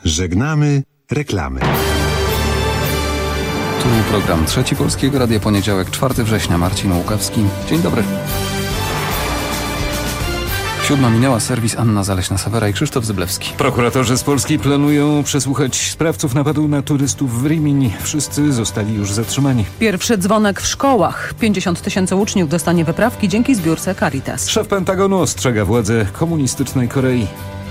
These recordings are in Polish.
Żegnamy reklamy. Tu program Trzeci Polskiego Radia, poniedziałek, 4 września. Marcin Łukawski. Dzień dobry. 7 minęła, serwis Anna Zaleśna-Sawera i Krzysztof Zyblewski. Prokuratorzy z Polski planują przesłuchać sprawców napadu na turystów w Rimini. Wszyscy zostali już zatrzymani. Pierwszy dzwonek w szkołach. 50 000 uczniów dostanie wyprawki dzięki zbiórce Caritas. Szef Pentagonu ostrzega władze komunistycznej Korei.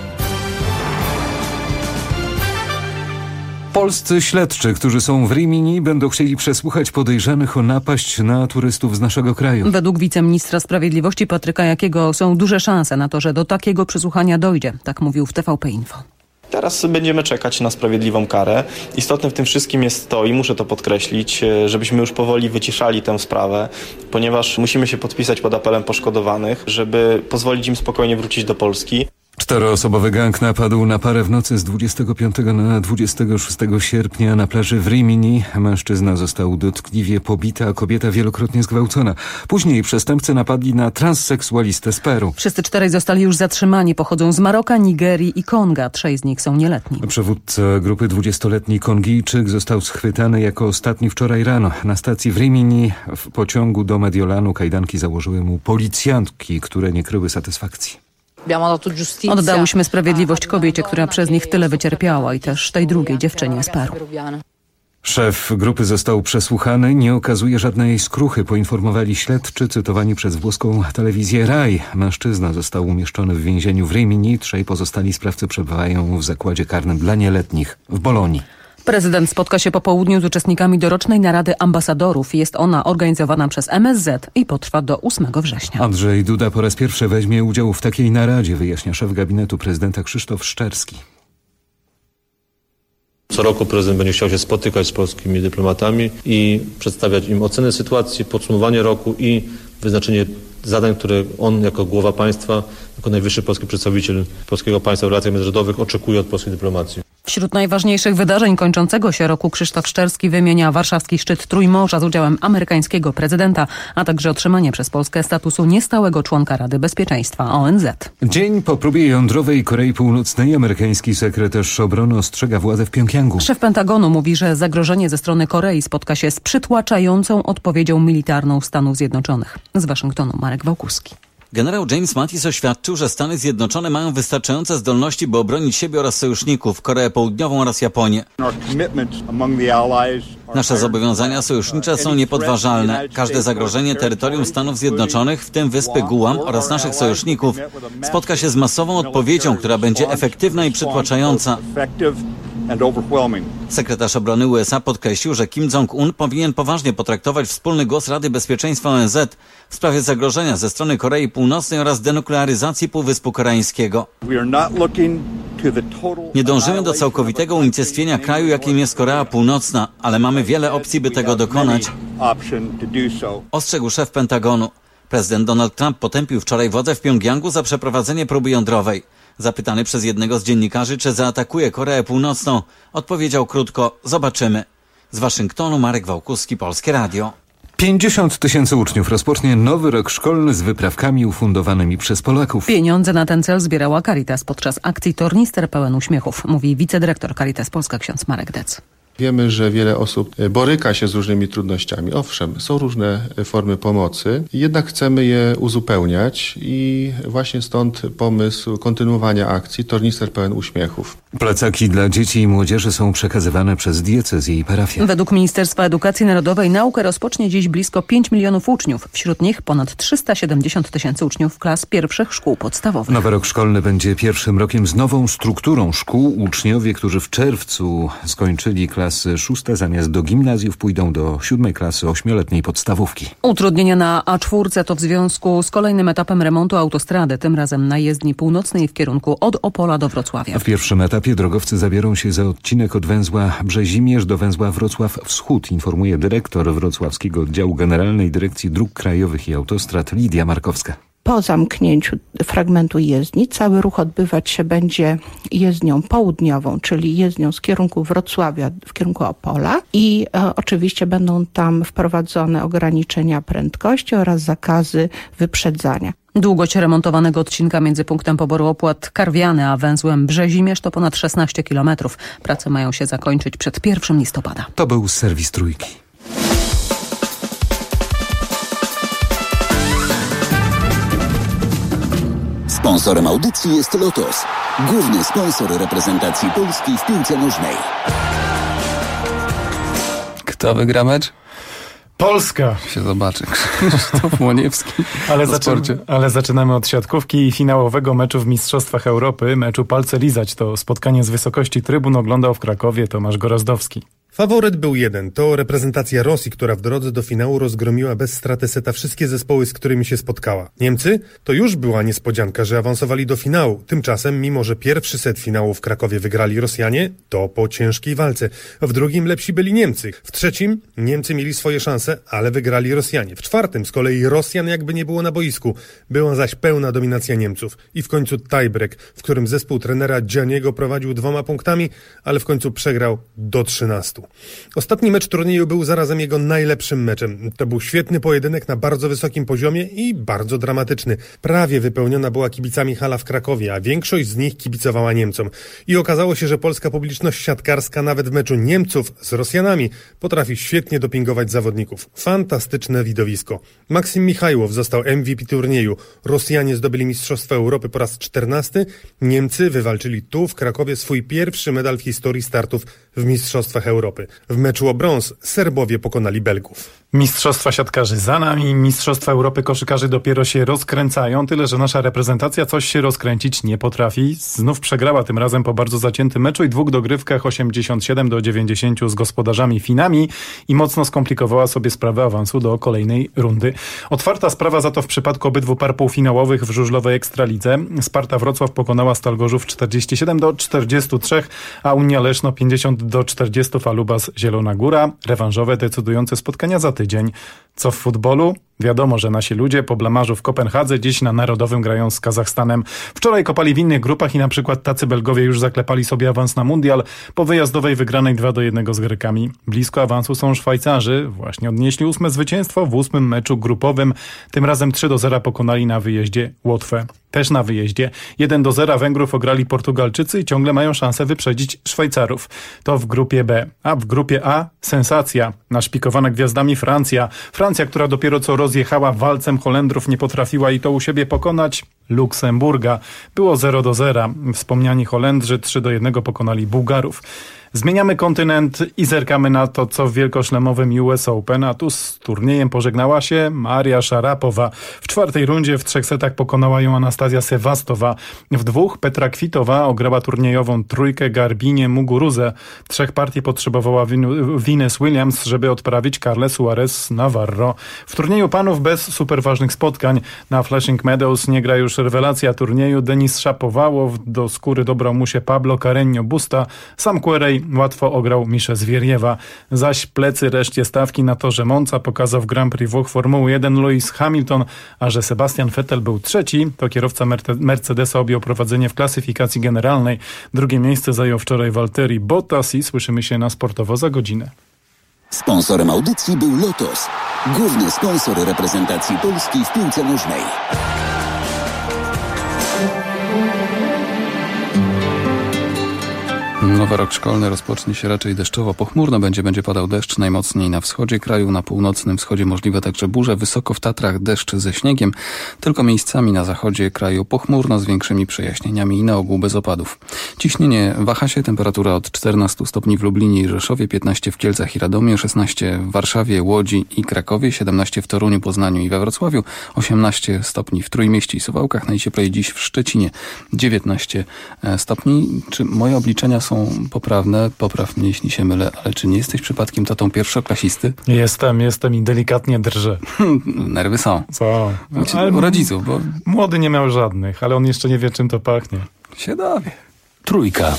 Polscy śledczy, którzy są w Rimini, będą chcieli przesłuchać podejrzanych o napaść na turystów z naszego kraju. Według wiceministra sprawiedliwości Patryka Jakiego są duże szanse na to, że do takiego przesłuchania dojdzie. Tak mówił w TVP Info. Teraz będziemy czekać na sprawiedliwą karę. Istotne w tym wszystkim jest to, i muszę to podkreślić, żebyśmy już powoli wyciszali tę sprawę, ponieważ musimy się podpisać pod apelem poszkodowanych, żeby pozwolić im spokojnie wrócić do Polski. 4-osobowy gang napadł na parę w nocy z 25 na 26 sierpnia na plaży w Rimini. Mężczyzna został dotkliwie pobity, a kobieta wielokrotnie zgwałcona. Później przestępcy napadli na transseksualistę z Peru. Wszyscy 4 zostali już zatrzymani. Pochodzą z Maroka, Nigerii i Konga. 3 z nich są nieletni. Przewódca grupy 20-letni Kongijczyk został schwytany jako ostatni wczoraj rano. Na stacji w Rimini w pociągu do Mediolanu kajdanki założyły mu policjantki, które nie kryły satysfakcji. Oddałyśmy sprawiedliwość kobiecie, która przez nich tyle wycierpiała, i też tej drugiej dziewczynie z Peru. Szef grupy został przesłuchany, nie okazuje żadnej skruchy, poinformowali śledczy cytowani przez włoską telewizję RAI. Mężczyzna został umieszczony w więzieniu w Rimini, 3 pozostali sprawcy przebywają w zakładzie karnym dla nieletnich w Bolonii. Prezydent spotka się po południu z uczestnikami dorocznej narady ambasadorów. Jest ona organizowana przez MSZ i potrwa do 8 września. Andrzej Duda po raz pierwszy weźmie udział w takiej naradzie, wyjaśnia szef gabinetu prezydenta Krzysztof Szczerski. Co roku prezydent będzie chciał się spotykać z polskimi dyplomatami i przedstawiać im ocenę sytuacji, podsumowanie roku i wyznaczenie zadań, które on jako głowa państwa, jako najwyższy polski przedstawiciel polskiego państwa w relacjach międzynarodowych oczekuje od polskiej dyplomacji. Wśród najważniejszych wydarzeń kończącego się roku Krzysztof Szczerski wymienia warszawski szczyt Trójmorza z udziałem amerykańskiego prezydenta, a także otrzymanie przez Polskę statusu niestałego członka Rady Bezpieczeństwa ONZ. Dzień po próbie jądrowej Korei Północnej amerykański sekretarz obrony ostrzega władze w Pjongjangu. Szef Pentagonu mówi, że zagrożenie ze strony Korei spotka się z przytłaczającą odpowiedzią militarną Stanów Zjednoczonych. Z Waszyngtonu Marek Wałkuski. Generał James Mattis oświadczył, że Stany Zjednoczone mają wystarczające zdolności, by obronić siebie oraz sojuszników, Koreę Południową oraz Japonię. Nasze zobowiązania sojusznicze są niepodważalne. Każde zagrożenie terytorium Stanów Zjednoczonych, w tym wyspy Guam oraz naszych sojuszników, spotka się z masową odpowiedzią, która będzie efektywna i przytłaczająca. Sekretarz obrony USA podkreślił, że Kim Jong-un powinien poważnie potraktować wspólny głos Rady Bezpieczeństwa ONZ w sprawie zagrożenia ze strony Korei Północnej oraz denuklearyzacji Półwyspu Koreańskiego. Nie dążymy do całkowitego unicestwienia kraju, jakim jest Korea Północna, ale mamy wiele opcji, by tego dokonać, ostrzegł szef Pentagonu. Prezydent Donald Trump potępił wczoraj władze w Pjongjangu za przeprowadzenie próby jądrowej. Zapytany przez jednego z dziennikarzy, czy zaatakuje Koreę Północną, odpowiedział krótko: zobaczymy. Z Waszyngtonu Marek Wałkuski, Polskie Radio. 50 000 uczniów rozpocznie nowy rok szkolny z wyprawkami ufundowanymi przez Polaków. Pieniądze na ten cel zbierała Caritas podczas akcji Tornister pełen uśmiechów, mówi wicedyrektor Caritas Polska ksiądz Marek Dec. Wiemy, że wiele osób boryka się z różnymi trudnościami. Owszem, są różne formy pomocy, jednak chcemy je uzupełniać i właśnie stąd pomysł kontynuowania akcji Tornister pełen uśmiechów. Plecaki dla dzieci i młodzieży są przekazywane przez diecezję i parafię. Według Ministerstwa Edukacji Narodowej naukę rozpocznie dziś blisko 5 milionów uczniów. Wśród nich ponad 370 000 uczniów klas pierwszych szkół podstawowych. Nowy rok szkolny będzie pierwszym rokiem z nową strukturą szkół. Uczniowie, którzy w czerwcu skończyli klasy 6, zamiast do gimnazjów pójdą do 7 klasy 8-letniej podstawówki. Utrudnienia na A4 to w związku z kolejnym etapem remontu autostrady, tym razem na jezdni północnej w kierunku od Opola do Wrocławia. W pierwszym etapie drogowcy zabiorą się za odcinek od węzła Brzezimierz do węzła Wrocław Wschód, informuje dyrektor Wrocławskiego Oddziału Generalnej Dyrekcji Dróg Krajowych i Autostrad Lidia Markowska. po zamknięciu fragmentu jezdni cały ruch odbywać się będzie jezdnią południową, czyli jezdnią z kierunku Wrocławia w kierunku Opola i oczywiście będą tam wprowadzone ograniczenia prędkości oraz zakazy wyprzedzania. Długość remontowanego odcinka między punktem poboru opłat Karwiany a węzłem Brzezimierz to ponad 16 km. Prace mają się zakończyć przed 1 listopada. To był serwis Trójki. Sponsorem audycji jest Lotos, główny sponsor reprezentacji Polski w piłce nożnej. Kto wygra mecz? Polska! Się zobaczy. Krzysztof Moniewski. Ale zaczynamy od siatkówki i finałowego meczu w Mistrzostwach Europy. Meczu palce lizać. To spotkanie z wysokości trybun oglądał w Krakowie Tomasz Gorazdowski. Faworyt był jeden. To reprezentacja Rosji, która w drodze do finału rozgromiła bez straty seta wszystkie zespoły, z którymi się spotkała. Niemcy? To już była niespodzianka, że awansowali do finału. Tymczasem, mimo że pierwszy set finału w Krakowie wygrali Rosjanie, to po ciężkiej walce. W drugim lepsi byli Niemcy. W trzecim Niemcy mieli swoje szanse, ale wygrali Rosjanie. W czwartym z kolei Rosjan jakby nie było na boisku. Była zaś pełna dominacja Niemców. I w końcu tiebreak, w którym zespół trenera Gianniego prowadził 2 punktami, ale w końcu przegrał do 13. Ostatni mecz turnieju był zarazem jego najlepszym meczem. To był świetny pojedynek na bardzo wysokim poziomie i bardzo dramatyczny. Prawie wypełniona była kibicami hala w Krakowie, a większość z nich kibicowała Niemcom. I okazało się, że polska publiczność siatkarska nawet w meczu Niemców z Rosjanami potrafi świetnie dopingować zawodników. Fantastyczne widowisko. Maksim Michajłow został MVP turnieju. Rosjanie zdobyli Mistrzostwa Europy po raz 14. Niemcy wywalczyli tu w Krakowie swój pierwszy medal w historii startów w Mistrzostwach Europy. W meczu o brąz Serbowie pokonali Belgów. Mistrzostwa siatkarzy za nami, Mistrzostwa Europy koszykarzy dopiero się rozkręcają, tyle że nasza reprezentacja coś się rozkręcić nie potrafi. Znów przegrała tym razem po bardzo zaciętym meczu i 2 dogrywkach 87-90 z gospodarzami Finami i mocno skomplikowała sobie sprawę awansu do kolejnej rundy. Otwarta sprawa za to w przypadku obydwu par półfinałowych w żużlowej Ekstralidze. Sparta Wrocław pokonała Stal Gorzów 47-43, a Unia Leszno 50-40 Falubas Zielona Góra. Rewanżowe decydujące spotkania za tydzień. Co w futbolu? Wiadomo, że nasi ludzie po blamarzu w Kopenhadze dziś na Narodowym grają z Kazachstanem. Wczoraj kopali w innych grupach i na przykład tacy Belgowie już zaklepali sobie awans na mundial po wyjazdowej wygranej 2-1 z Grekami. Blisko awansu są Szwajcarzy. Właśnie odnieśli 8 zwycięstwo w 8 meczu grupowym. Tym razem 3-0 pokonali na wyjeździe Łotwę. Też na wyjeździe. 1-0 Węgrów ograli Portugalczycy i ciągle mają szansę wyprzedzić Szwajcarów. To w grupie B. A w grupie A sensacja. Naszpikowana gwiazdami Francja. Francja, która dopiero co rozjechała walcem Holendrów, nie potrafiła i to u siebie pokonać Luksemburga. Było 0-0. Wspomniani Holendrzy 3-1 pokonali Bułgarów. Zmieniamy kontynent i zerkamy na to, co w wielkoszlemowym US Open, a tu z turniejem pożegnała się Maria Szarapowa. W 4. rundzie w 3 setach pokonała ją Anastazja Sewastowa. W 2 Petra Kwitowa ograła turniejową trójkę Garbinię Muguruzę. 3 partii potrzebowała Venus Williams, żeby odprawić Carle Suarez Navarro. W turnieju panów bez super ważnych spotkań na Flushing Meadows nie gra już rewelacja turnieju. Denis Shapovalov, do skóry dobrał mu się Pablo Carreño Busta. Sam Querrey łatwo ograł Miszę Zwieriewa. Zaś plecy reszcie stawki na torze Monza pokazał w Grand Prix Włoch Formuły 1 Lewis Hamilton, a że Sebastian Vettel był trzeci, to kierowca Mercedesa objął prowadzenie w klasyfikacji generalnej. Drugie miejsce zajął wczoraj Valtteri Bottas i słyszymy się na Sportowo za godzinę. Sponsorem audycji był Lotos, główny sponsor reprezentacji Polski w piłce nożnej. Nowy rok szkolny rozpocznie się raczej deszczowo. Pochmurno będzie padał deszcz najmocniej na wschodzie kraju, na północnym wschodzie możliwe także burze. Wysoko w Tatrach deszcz ze śniegiem, tylko miejscami na zachodzie kraju pochmurno z większymi przejaśnieniami i na ogół bez opadów. Ciśnienie waha się, temperatura od 14 stopni w Lublinie i Rzeszowie, 15 w Kielcach i Radomiu, 16 w Warszawie, Łodzi i Krakowie, 17 w Toruniu, Poznaniu i we Wrocławiu, 18 stopni w Trójmieście i Suwałkach, najcieplej dziś w Szczecinie, 19 stopni. Czy moje obliczenia są poprawne? Popraw mnie, jeśli się mylę, ale czy nie jesteś przypadkiem tatą pierwszoklasisty? Jestem i delikatnie drżę. Nerwy są. Co? Ale u rodziców, bo... Młody nie miał żadnych, ale on jeszcze nie wie, czym to pachnie. Się dowie. Trójka.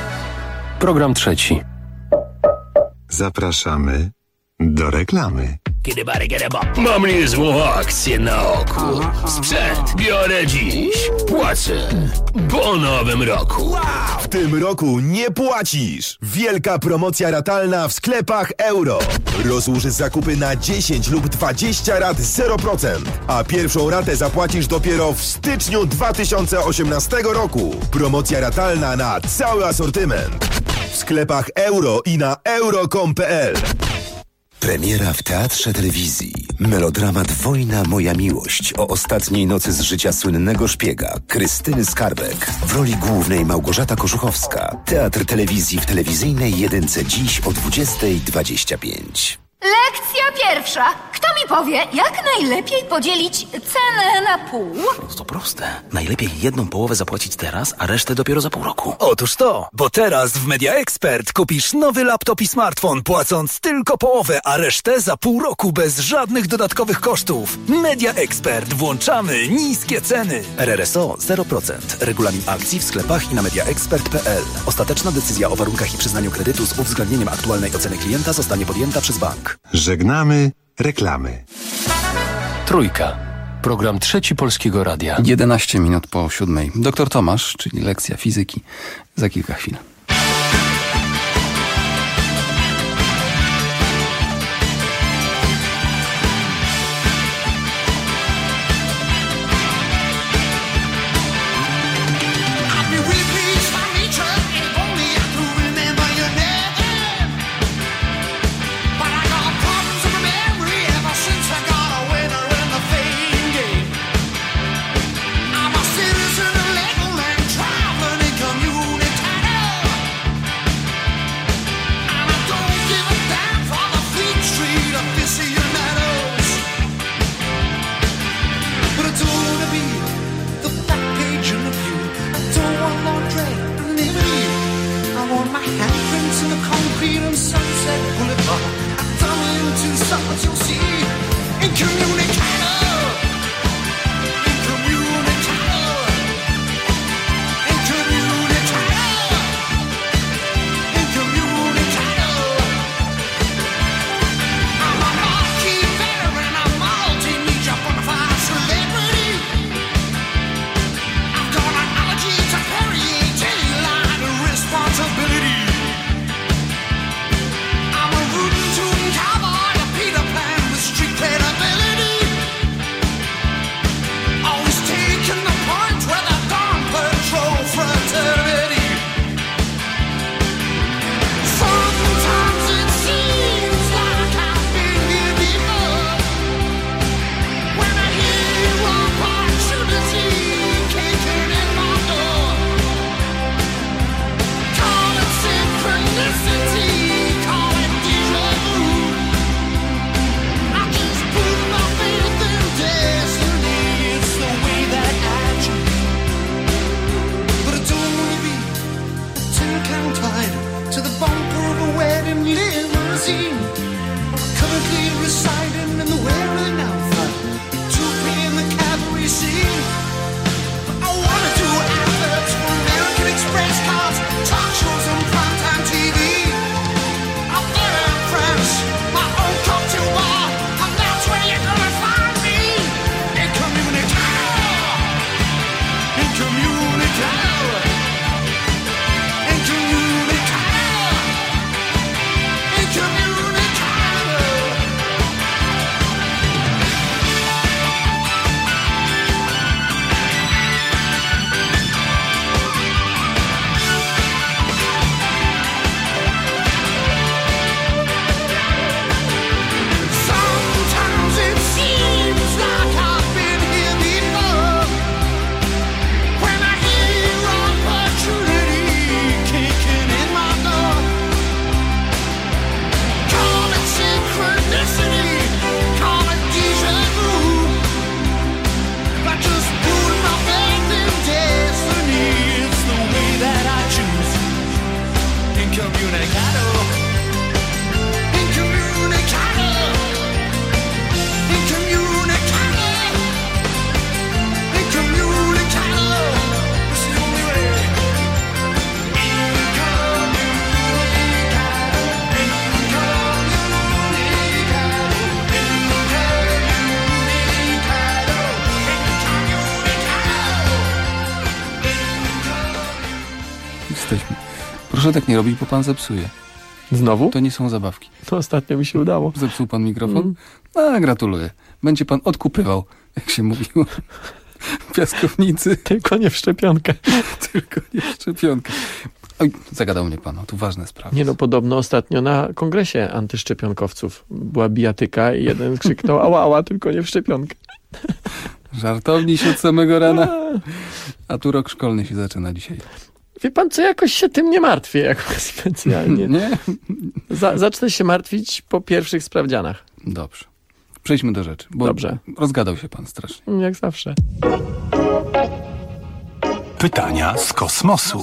Program trzeci. Zapraszamy do reklamy. Mam niezłą akcję na oku. Sprzęt biorę dziś. Płacę po nowym roku. W tym roku nie płacisz! Wielka promocja ratalna w sklepach Euro. Rozłóż zakupy na 10 lub 20 rat 0%, a pierwszą ratę zapłacisz dopiero w styczniu 2018 roku. Promocja ratalna na cały asortyment. W sklepach Euro i na euro.com.pl. Premiera w Teatrze Telewizji. Melodramat Wojna, moja miłość o ostatniej nocy z życia słynnego szpiega Krystyny Skarbek. W roli głównej Małgorzata Koszuchowska. Teatr Telewizji w telewizyjnej jedynce dziś o 20:25. Lekcja pierwsza. Kto mi powie, jak najlepiej podzielić cenę na pół? To proste. Najlepiej jedną połowę zapłacić teraz, a resztę dopiero za pół roku. Otóż to, bo teraz w Media Expert kupisz nowy laptop i smartfon, płacąc tylko połowę, a resztę za pół roku bez żadnych dodatkowych kosztów. Media Expert. Włączamy niskie ceny. RRSO 0%. Regulamin akcji w sklepach i na mediaexpert.pl. Ostateczna decyzja o warunkach i przyznaniu kredytu z uwzględnieniem aktualnej oceny klienta zostanie podjęta przez bank. Żegnamy reklamy. Trójka. Program Trzeci Polskiego Radia. 11 minut po 7. Doktor Tomasz, czyli lekcja fizyki, za kilka chwil. Proszę tak nie robić, bo pan zepsuje. Znowu? To nie są zabawki. To ostatnio mi się udało. Zepsuł pan mikrofon? Gratuluję. Będzie pan odkupywał, jak się mówiło. Piaskownicy. Tylko nie w szczepionkę. Tylko nie w szczepionkę. Oj, zagadał mnie pan, tu ważne sprawy. Nie no, podobno ostatnio na kongresie antyszczepionkowców była bijatyka i jeden krzyknął ała, ała, tylko nie w szczepionkę. Żartowni się od samego rana. A tu rok szkolny się zaczyna dzisiaj. Wie pan co, jakoś się tym nie martwię jakoś specjalnie. Nie? Zacznę się martwić po pierwszych sprawdzianach. Dobrze. Przejdźmy do rzeczy, bo Dobrze. Rozgadał się pan strasznie. Jak zawsze. Pytania z kosmosu.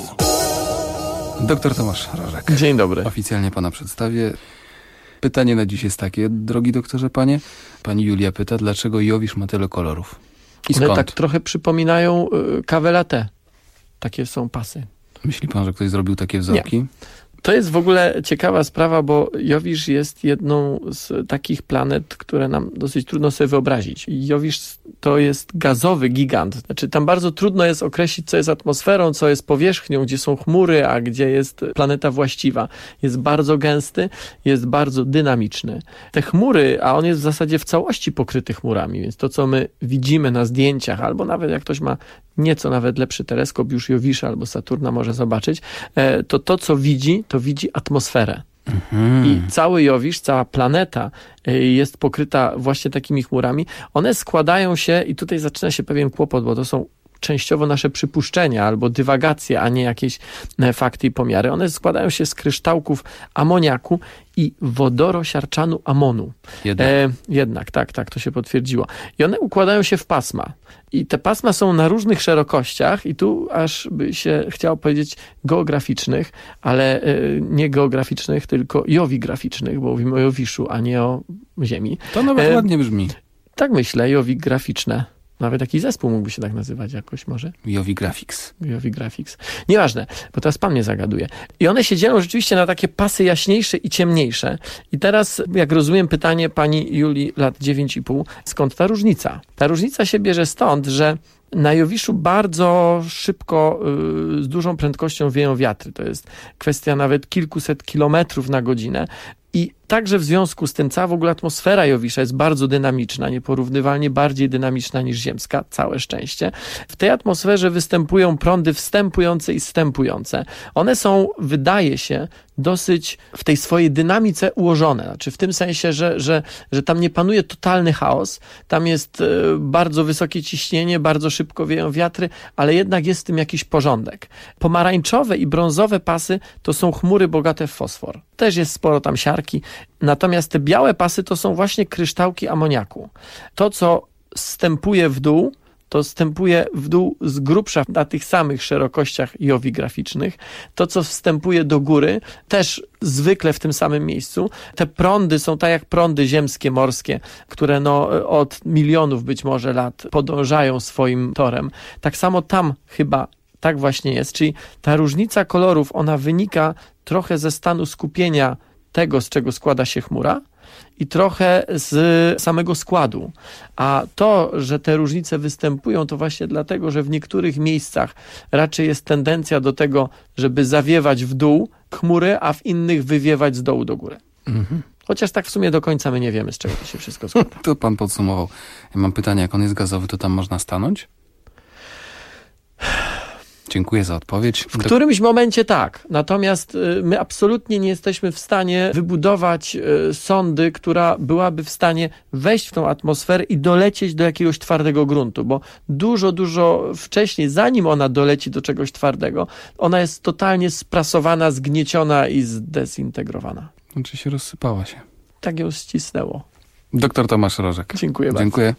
Doktor Tomasz Rożek. Dzień dobry. Oficjalnie pana przedstawię. Pytanie na dziś jest takie, drogi doktorze, panie. Pani Julia pyta, dlaczego Jowisz ma tyle kolorów? I skąd? One tak trochę przypominają kawę latte. Takie są pasy. Myśli pan, że ktoś zrobił takie wzorki? Nie. To jest w ogóle ciekawa sprawa, bo Jowisz jest jedną z takich planet, które nam dosyć trudno sobie wyobrazić. Jowisz to jest gazowy gigant. Znaczy tam bardzo trudno jest określić, co jest atmosferą, co jest powierzchnią, gdzie są chmury, a gdzie jest planeta właściwa. Jest bardzo gęsty, jest bardzo dynamiczny. Te chmury, a on jest w zasadzie w całości pokryty chmurami, więc to, co my widzimy na zdjęciach, albo nawet jak ktoś ma nieco nawet lepszy teleskop, już Jowisza albo Saturna może zobaczyć, to co widzi, to widzi atmosferę. I cały Jowisz, cała planeta jest pokryta właśnie takimi chmurami. One składają się, i tutaj zaczyna się pewien kłopot, bo to są częściowo nasze przypuszczenia albo dywagacje, a nie jakieś fakty i pomiary. One składają się z kryształków amoniaku i wodorosiarczanu amonu. Jednak, tak, to się potwierdziło. I one układają się w pasma. I te pasma są na różnych szerokościach i tu aż by się chciało powiedzieć geograficznych, ale nie geograficznych, tylko jowigraficznych, bo mówimy o Jowiszu, a nie o Ziemi. To nawet ładnie brzmi. Tak myślę, jowigraficzne. Nawet taki zespół mógłby się tak nazywać jakoś może. Jowigraphics. Nieważne, bo teraz pan mnie zagaduje. I one się dzielą rzeczywiście na takie pasy jaśniejsze i ciemniejsze. I teraz, jak rozumiem pytanie pani Julii, lat 9,5, skąd ta różnica? Ta różnica się bierze stąd, że na Jowiszu bardzo szybko, z dużą prędkością wieją wiatry. To jest kwestia nawet kilkuset kilometrów na godzinę. I także w związku z tym cała w ogóle atmosfera Jowisza jest bardzo dynamiczna, nieporównywalnie bardziej dynamiczna niż ziemska, całe szczęście. W tej atmosferze występują prądy wstępujące i zstępujące. One są, wydaje się, dosyć w tej swojej dynamice ułożone. Znaczy w tym sensie, że tam nie panuje totalny chaos, tam jest bardzo wysokie ciśnienie, bardzo szybko wieją wiatry, ale jednak jest w tym jakiś porządek. Pomarańczowe i brązowe pasy to są chmury bogate w fosfor. Też jest sporo tam siarki. Natomiast te białe pasy to są właśnie kryształki amoniaku. To, co zstępuje w dół, to wstępuje w dół z grubsza na tych samych szerokościach jowigraficznych. To, co wstępuje do góry, też zwykle w tym samym miejscu. Te prądy są tak jak prądy ziemskie, morskie, które od milionów być może lat podążają swoim torem. Tak samo tam chyba tak właśnie jest. Czyli ta różnica kolorów, ona wynika trochę ze stanu skupienia tego, z czego składa się chmura, i trochę z samego składu. A to, że te różnice występują, to właśnie dlatego, że w niektórych miejscach raczej jest tendencja do tego, żeby zawiewać w dół chmury, a w innych wywiewać z dołu do góry. Chociaż tak w sumie do końca my nie wiemy, z czego to się wszystko składa. To pan podsumował. Ja mam pytanie, jak on jest gazowy, to tam można stanąć? Dziękuję za odpowiedź. W którymś momencie tak. Natomiast my absolutnie nie jesteśmy w stanie wybudować sondy, która byłaby w stanie wejść w tą atmosferę i dolecieć do jakiegoś twardego gruntu, bo dużo wcześniej, zanim ona doleci do czegoś twardego, ona jest totalnie sprasowana, zgnieciona i zdezintegrowana. Znaczy się rozsypała się. Tak ją ścisnęło. Doktor Tomasz Rożek. Dziękuję bardzo. Dziękuję.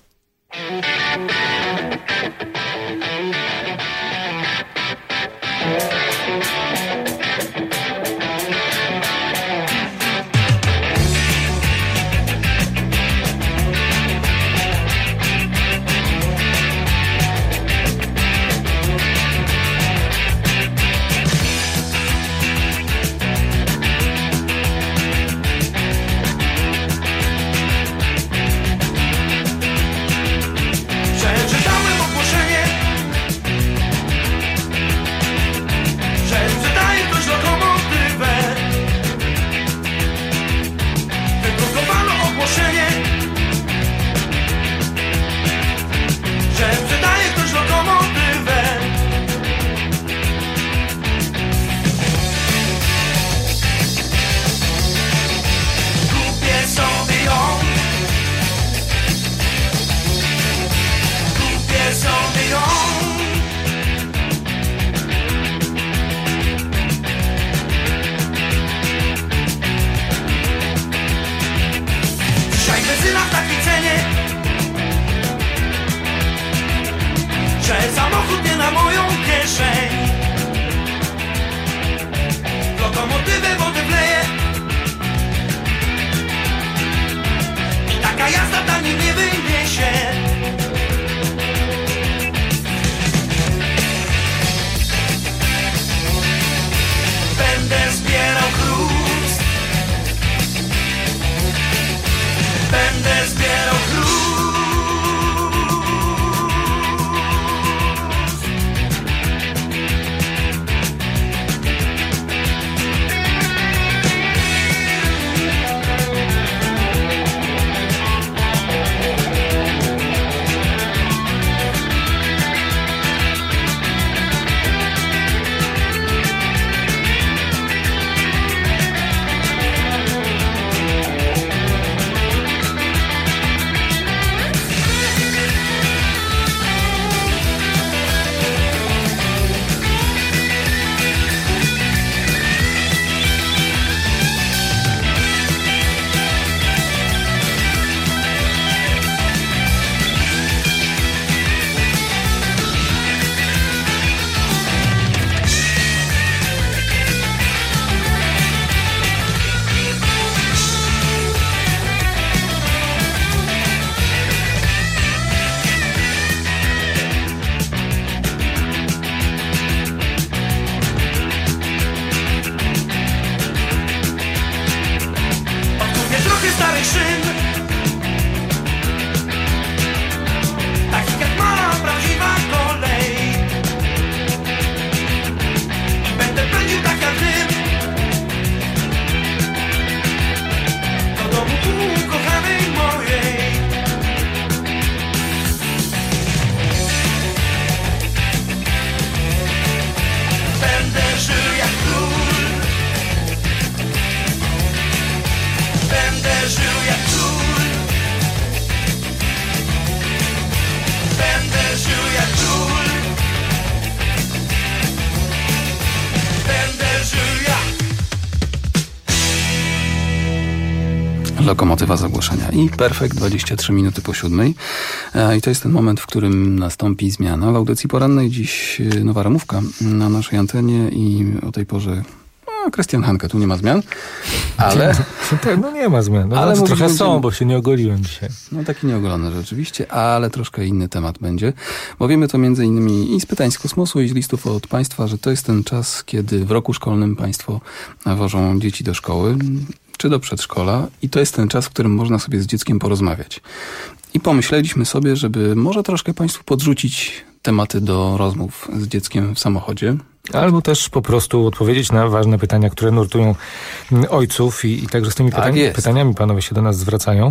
Lokomotywa z ogłoszenia. I perfekt 23 minuty po 7. I to jest ten moment, w którym nastąpi zmiana. W audycji porannej dziś nowa ramówka na naszej antenie i o tej porze Krystian Hanke, tu nie ma zmian, ale... No nie ma zmian, ale znaczy, trochę są, bo się nie ogoliłem dzisiaj. No taki nieogolony rzeczywiście, ale troszkę inny temat będzie, bo wiemy to między innymi i z pytań z kosmosu i z listów od państwa, że to jest ten czas, kiedy w roku szkolnym państwo wożą dzieci do szkoły czy do przedszkola i to jest ten czas, w którym można sobie z dzieckiem porozmawiać. I pomyśleliśmy sobie, żeby może troszkę państwu podrzucić tematy do rozmów z dzieckiem w samochodzie. Albo też po prostu odpowiedzieć na ważne pytania, które nurtują ojców i także z tymi pytaniami panowie się do nas zwracają.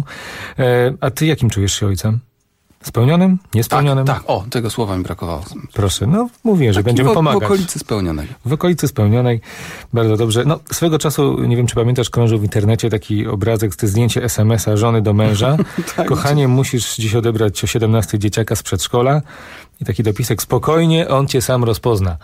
A ty jakim czujesz się ojcem? Spełnionym? Niespełnionym? Tak. O, tego słowa mi brakowało. Proszę, no mówię, że będziemy pomagać. W okolicy spełnionej. W okolicy spełnionej. Bardzo dobrze. No, swego czasu, nie wiem czy pamiętasz, krążył w internecie taki obrazek, to zdjęcie SMS-a żony do męża. Tak, kochanie, musisz dziś odebrać o 17 dzieciaka z przedszkola. I taki dopisek, spokojnie, on cię sam rozpozna.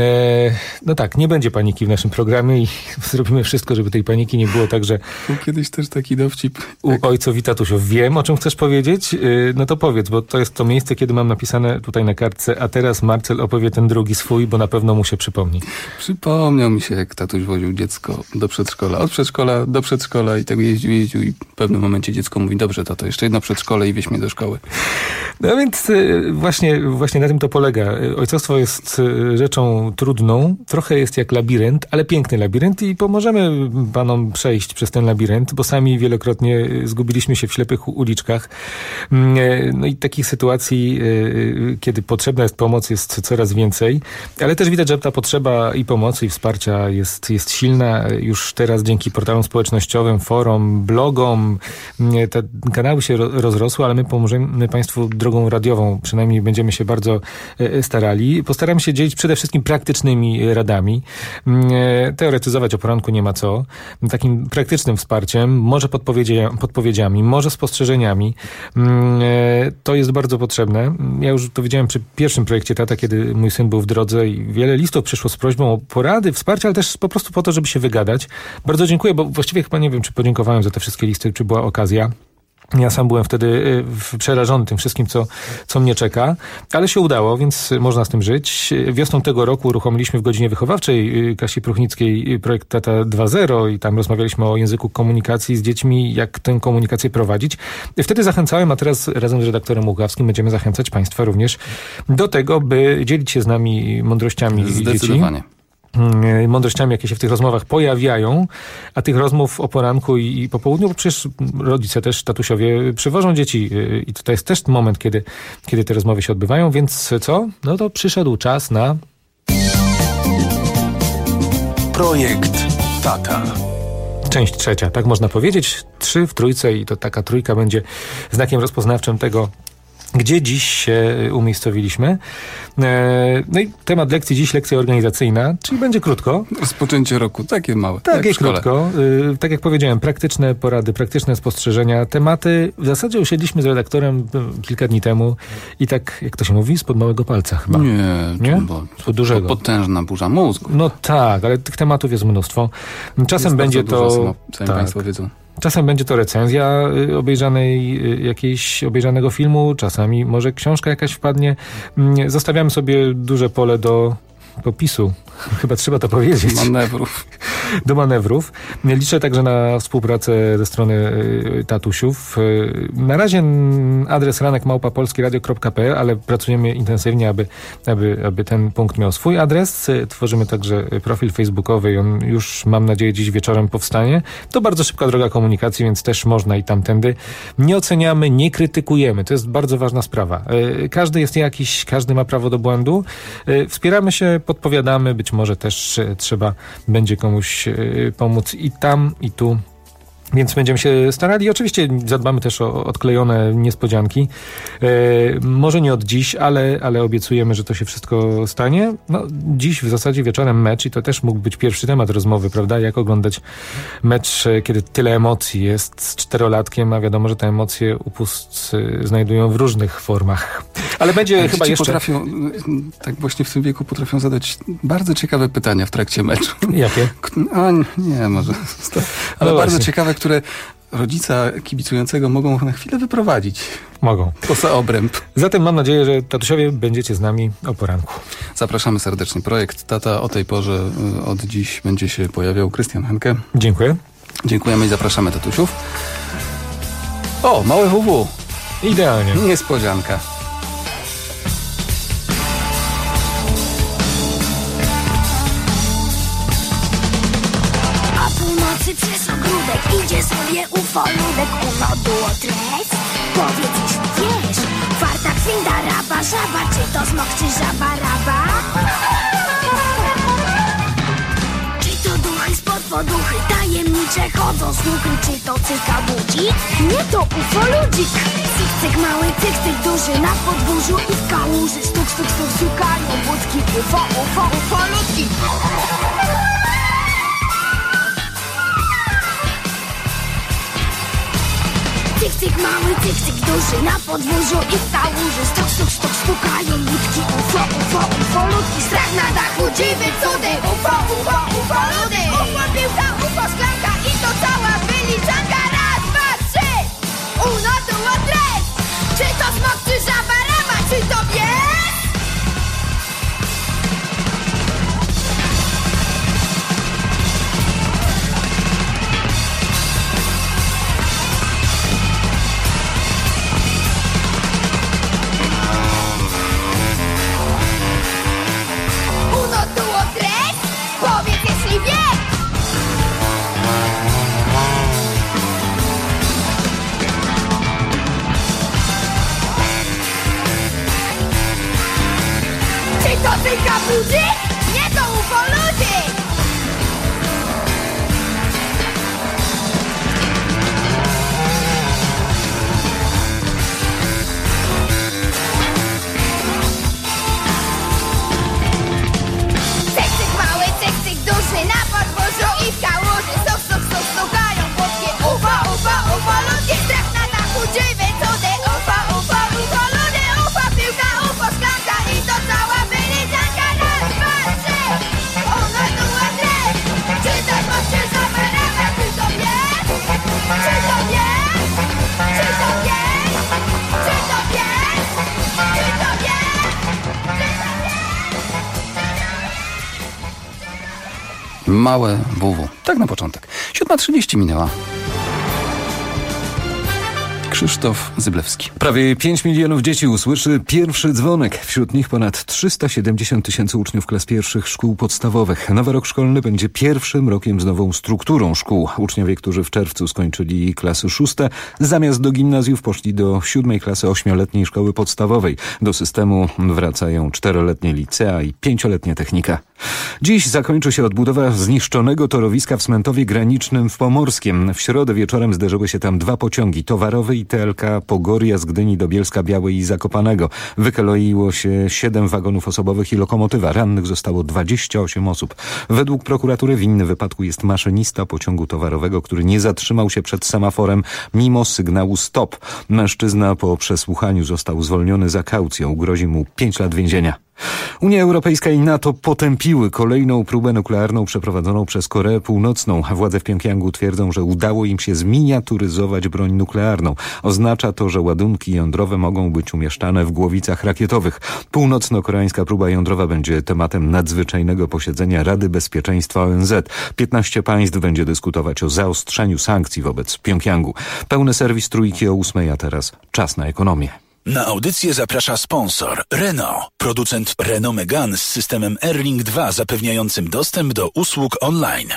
No tak, nie będzie paniki w naszym programie i zrobimy wszystko, żeby tej paniki nie było, także... Był kiedyś też taki dowcip. U ojców i tatusiów. Wiem, o czym chcesz powiedzieć? No to powiedz, bo to jest to miejsce, kiedy mam napisane tutaj na kartce, a teraz Marcel opowie ten drugi swój, bo na pewno mu się przypomni. Przypomniał mi się, jak tatuś woził dziecko do przedszkola. Od przedszkola do przedszkola i tak jeździł i w pewnym momencie dziecko mówi, dobrze tato, jeszcze jedno przedszkole i wieź mnie do szkoły. No więc właśnie na tym to polega. Ojcostwo jest rzeczą trudną, trochę jest jak labirynt, ale piękny labirynt i pomożemy panom przejść przez ten labirynt, bo sami wielokrotnie zgubiliśmy się w ślepych uliczkach. No i takich sytuacji, kiedy potrzebna jest pomoc, jest coraz więcej, ale też widać, że ta potrzeba i pomocy, i wsparcia jest silna. Już teraz dzięki portalom społecznościowym, forum, blogom, te kanały się rozrosły, ale my pomożemy państwu drogą radiową. Przynajmniej będziemy się bardzo starali. Postaramy się dzielić przede wszystkim praktycznymi radami. Teoretyzować o poranku nie ma co. Takim praktycznym wsparciem, może podpowiedziami, może spostrzeżeniami. To jest bardzo potrzebne. Ja już to widziałem przy pierwszym projekcie Tata, kiedy mój syn był w drodze i wiele listów przyszło z prośbą o porady, wsparcie, ale też po prostu po to, żeby się wygadać. Bardzo dziękuję, bo właściwie chyba nie wiem, czy podziękowałem za te wszystkie listy, czy była okazja. Ja sam byłem wtedy przerażony tym wszystkim, co mnie czeka, ale się udało, więc można z tym żyć. Wiosną tego roku uruchomiliśmy w godzinie wychowawczej Kasi Pruchnickiej projekt Tata 2.0 i tam rozmawialiśmy o języku komunikacji z dziećmi, jak tę komunikację prowadzić. Wtedy zachęcałem, a teraz razem z redaktorem Łukawskim będziemy zachęcać państwa również do tego, by dzielić się z nami mądrościami dzieci. Mądrościami, jakie się w tych rozmowach pojawiają, a tych rozmów o poranku i po południu, bo przecież rodzice też, tatusiowie przywożą dzieci i to jest też moment, kiedy te rozmowy się odbywają, więc co? No to przyszedł czas na... Projekt Tata. Część trzecia, tak można powiedzieć. 3 w trójce i to taka trójka będzie znakiem rozpoznawczym tego, gdzie dziś się umiejscowiliśmy. No i temat lekcji dziś, lekcja organizacyjna, czyli będzie krótko. Rozpoczęcie roku, takie małe. Takie krótko. Tak jak powiedziałem, praktyczne porady, praktyczne spostrzeżenia, tematy. W zasadzie usiedliśmy z redaktorem kilka dni temu i tak, jak to się mówi, spod małego palca chyba. Nie? Spod dużego. Potężna burza mózgu. No tak, ale tych tematów jest mnóstwo. Czasem jest będzie to... Sami państwo wiedzą. Czasem będzie to recenzja obejrzanego filmu, czasami może książka jakaś wpadnie. Zostawiamy sobie duże pole do popisu. Chyba trzeba to powiedzieć. Do manewrów. Liczę także na współpracę ze strony tatusiów. Na razie adres ranek@polskieradio.pl, ale pracujemy intensywnie, aby ten punkt miał swój adres. Tworzymy także profil facebookowy i on już, mam nadzieję, dziś wieczorem powstanie. To bardzo szybka droga komunikacji, więc też można i tamtędy. Nie oceniamy, nie krytykujemy. To jest bardzo ważna sprawa. Każdy jest jakiś, każdy ma prawo do błędu. Wspieramy się, podpowiadamy, być może też trzeba będzie komuś pomóc i tam, i tu. Więc będziemy się starali. Oczywiście zadbamy też o odklejone niespodzianki. Może nie od dziś, ale obiecujemy, że to się wszystko stanie. No, dziś w zasadzie wieczorem mecz i to też mógł być pierwszy temat rozmowy, prawda? Jak oglądać mecz, kiedy tyle emocji jest z 4-latkiem, a wiadomo, że te emocje upust znajdują w różnych formach. Ale będzie chyba jeszcze... potrafią, tak właśnie w tym wieku potrafią zadać bardzo ciekawe pytania w trakcie meczu. Jakie? Nie, może. Ale no bardzo ciekawe, które rodzica kibicującego mogą na chwilę wyprowadzić. Mogą. Poza obręb. Zatem mam nadzieję, że tatusiowie będziecie z nami o poranku. Zapraszamy serdecznie. Projekt Tata o tej porze od dziś będzie się pojawiał. Krystian Henke. Dziękuję. Dziękujemy i zapraszamy tatusiów. O, małe WW. Idealnie. Niespodzianka. O północy przez ogródek idzie sobie ufoludek. Uno duo tres. Powiedz, jeśli wiesz. Farta kwinda, raba, żaba. Czy to smok, czy żaba, raba? Czy to duchy spod poduchy tajemnicze chodzą słuchy? Czy to cyka budzi? Nie, to ufoludzik. Cyk, cyk, mały, cyk, cyk, duży na podwórzu i w kałuży. Stuk, stuk, stuk, stukają budki. Ufo, ufo, ufoludki. Cyk, cyk, mały, cyk, cyk, duży na podwórzu i w kałuży. Stuk, stuk, stuk, stukają budki. Ufo, ufo, ufoludki. Strach na dachu, dziwy, cudy. Ufo, ufo, ufoludki. Ufo, piłka, ufo, szklanka i to cała wyliczanka. Raz, dwa, trzy. Uno, duo, tres. Czy to smok, czy żaba, raba, czy to pies? Uno, duo, tres. Powiedz, jeśli wiesz. Czy to tylko budzi? Nie, to ufoludzi! Cyk, cyk, mały, cyk, cyk, duży na podwórzu i w kałuży. Stuk, stuk, stuk, stukają budki. Ufo, ufo, ufoludki. Strach na dachu, dziwy, cudy. Ufo, ufo, ufoludki. Ufo, piłka, ufo, szklanka i to cała wyliczanka. Raz, dwa, trzy. Uno, duo, tres. Czy to smok, czy żaba, raba, czy to pies? Czy to pies? Czy to pies? Czy to pies? Czy to pies? Małe WW. Tak na początek. 7:30 minęła. Krzysztof Zyblewski. Prawie 5 milionów dzieci usłyszy pierwszy dzwonek. Wśród nich ponad 370 tysięcy uczniów klas pierwszych szkół podstawowych. Nowy rok szkolny będzie pierwszym rokiem z nową strukturą szkół. Uczniowie, którzy w czerwcu skończyli klasy 6, zamiast do gimnazjów poszli do 7 klasy 8-letniej szkoły podstawowej. Do systemu wracają 4-letnie licea i 5-letnia technika. Dziś zakończy się odbudowa zniszczonego torowiska w Smentowie Granicznym w Pomorskiem. W środę wieczorem zderzyły się tam dwa pociągi, towarowy i TLK Pogoria z Gdyni do Bielska Białej i Zakopanego. Wykoleiło się 7 wagonów osobowych i lokomotywa. Rannych zostało 28 osób. Według prokuratury winny wypadku jest maszynista pociągu towarowego, który nie zatrzymał się przed semaforem mimo sygnału stop. Mężczyzna po przesłuchaniu został zwolniony za kaucją. Grozi mu 5 lat więzienia. Unia Europejska i NATO potępiły kolejną próbę nuklearną przeprowadzoną przez Koreę Północną. Władze w Pjongjangu twierdzą, że udało im się zminiaturyzować broń nuklearną. Oznacza to, że ładunki jądrowe mogą być umieszczane w głowicach rakietowych. Północno-koreańska próba jądrowa będzie tematem nadzwyczajnego posiedzenia Rady Bezpieczeństwa ONZ. 15 państw będzie dyskutować o zaostrzeniu sankcji wobec Pjongjangu. Pełny serwis Trójki o 8, a teraz czas na ekonomię. Na audycję zaprasza sponsor Renault, producent Renault Megane z systemem Airlink 2 zapewniającym dostęp do usług online.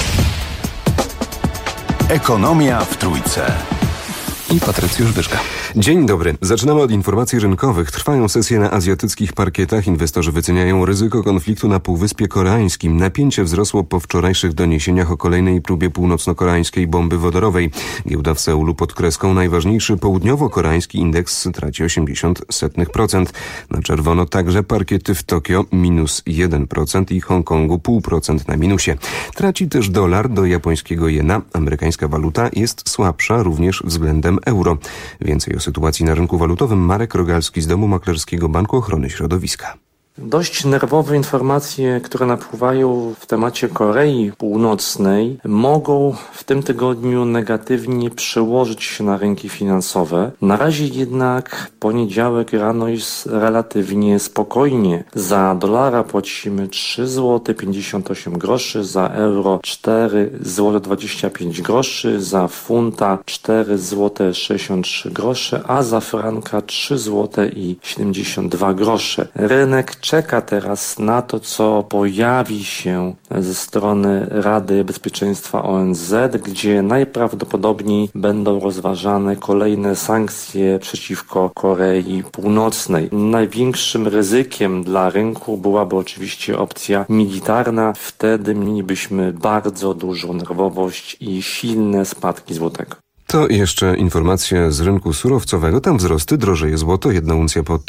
Ekonomia w Trójce. I Patrycjusz Dyszka. Dzień dobry. Zaczynamy od informacji rynkowych. Trwają sesje na azjatyckich parkietach. Inwestorzy wyceniają ryzyko konfliktu na Półwyspie Koreańskim. Napięcie wzrosło po wczorajszych doniesieniach o kolejnej próbie północno-koreańskiej bomby wodorowej. Giełda w Seulu pod kreską. Najważniejszy południowo-koreański indeks traci 0,80%. Na czerwono także parkiety w Tokio minus 1% i Hongkongu 0,5% na minusie. Traci też dolar do japońskiego jena. Amerykańska waluta jest słabsza również względem euro. Więcej o sytuacji na rynku walutowym Marek Rogalski z Domu Maklerskiego Banku Ochrony Środowiska. Dość nerwowe informacje, które napływają w temacie Korei Północnej, mogą w tym tygodniu negatywnie przełożyć się na rynki finansowe. Na razie jednak poniedziałek rano jest relatywnie spokojnie. Za dolara płacimy 3 zł 58 groszy, za euro 4 zł 25 groszy, za funta 4 zł 63 grosze, a za franka 3 zł i 72 grosze. Rynek czeka teraz na to, co pojawi się ze strony Rady Bezpieczeństwa ONZ, gdzie najprawdopodobniej będą rozważane kolejne sankcje przeciwko Korei Północnej. Największym ryzykiem dla rynku byłaby oczywiście opcja militarna. Wtedy mielibyśmy bardzo dużą nerwowość i silne spadki złotego. To jeszcze informacja z rynku surowcowego. Tam wzrosty, drożeje złoto, 1 uncja po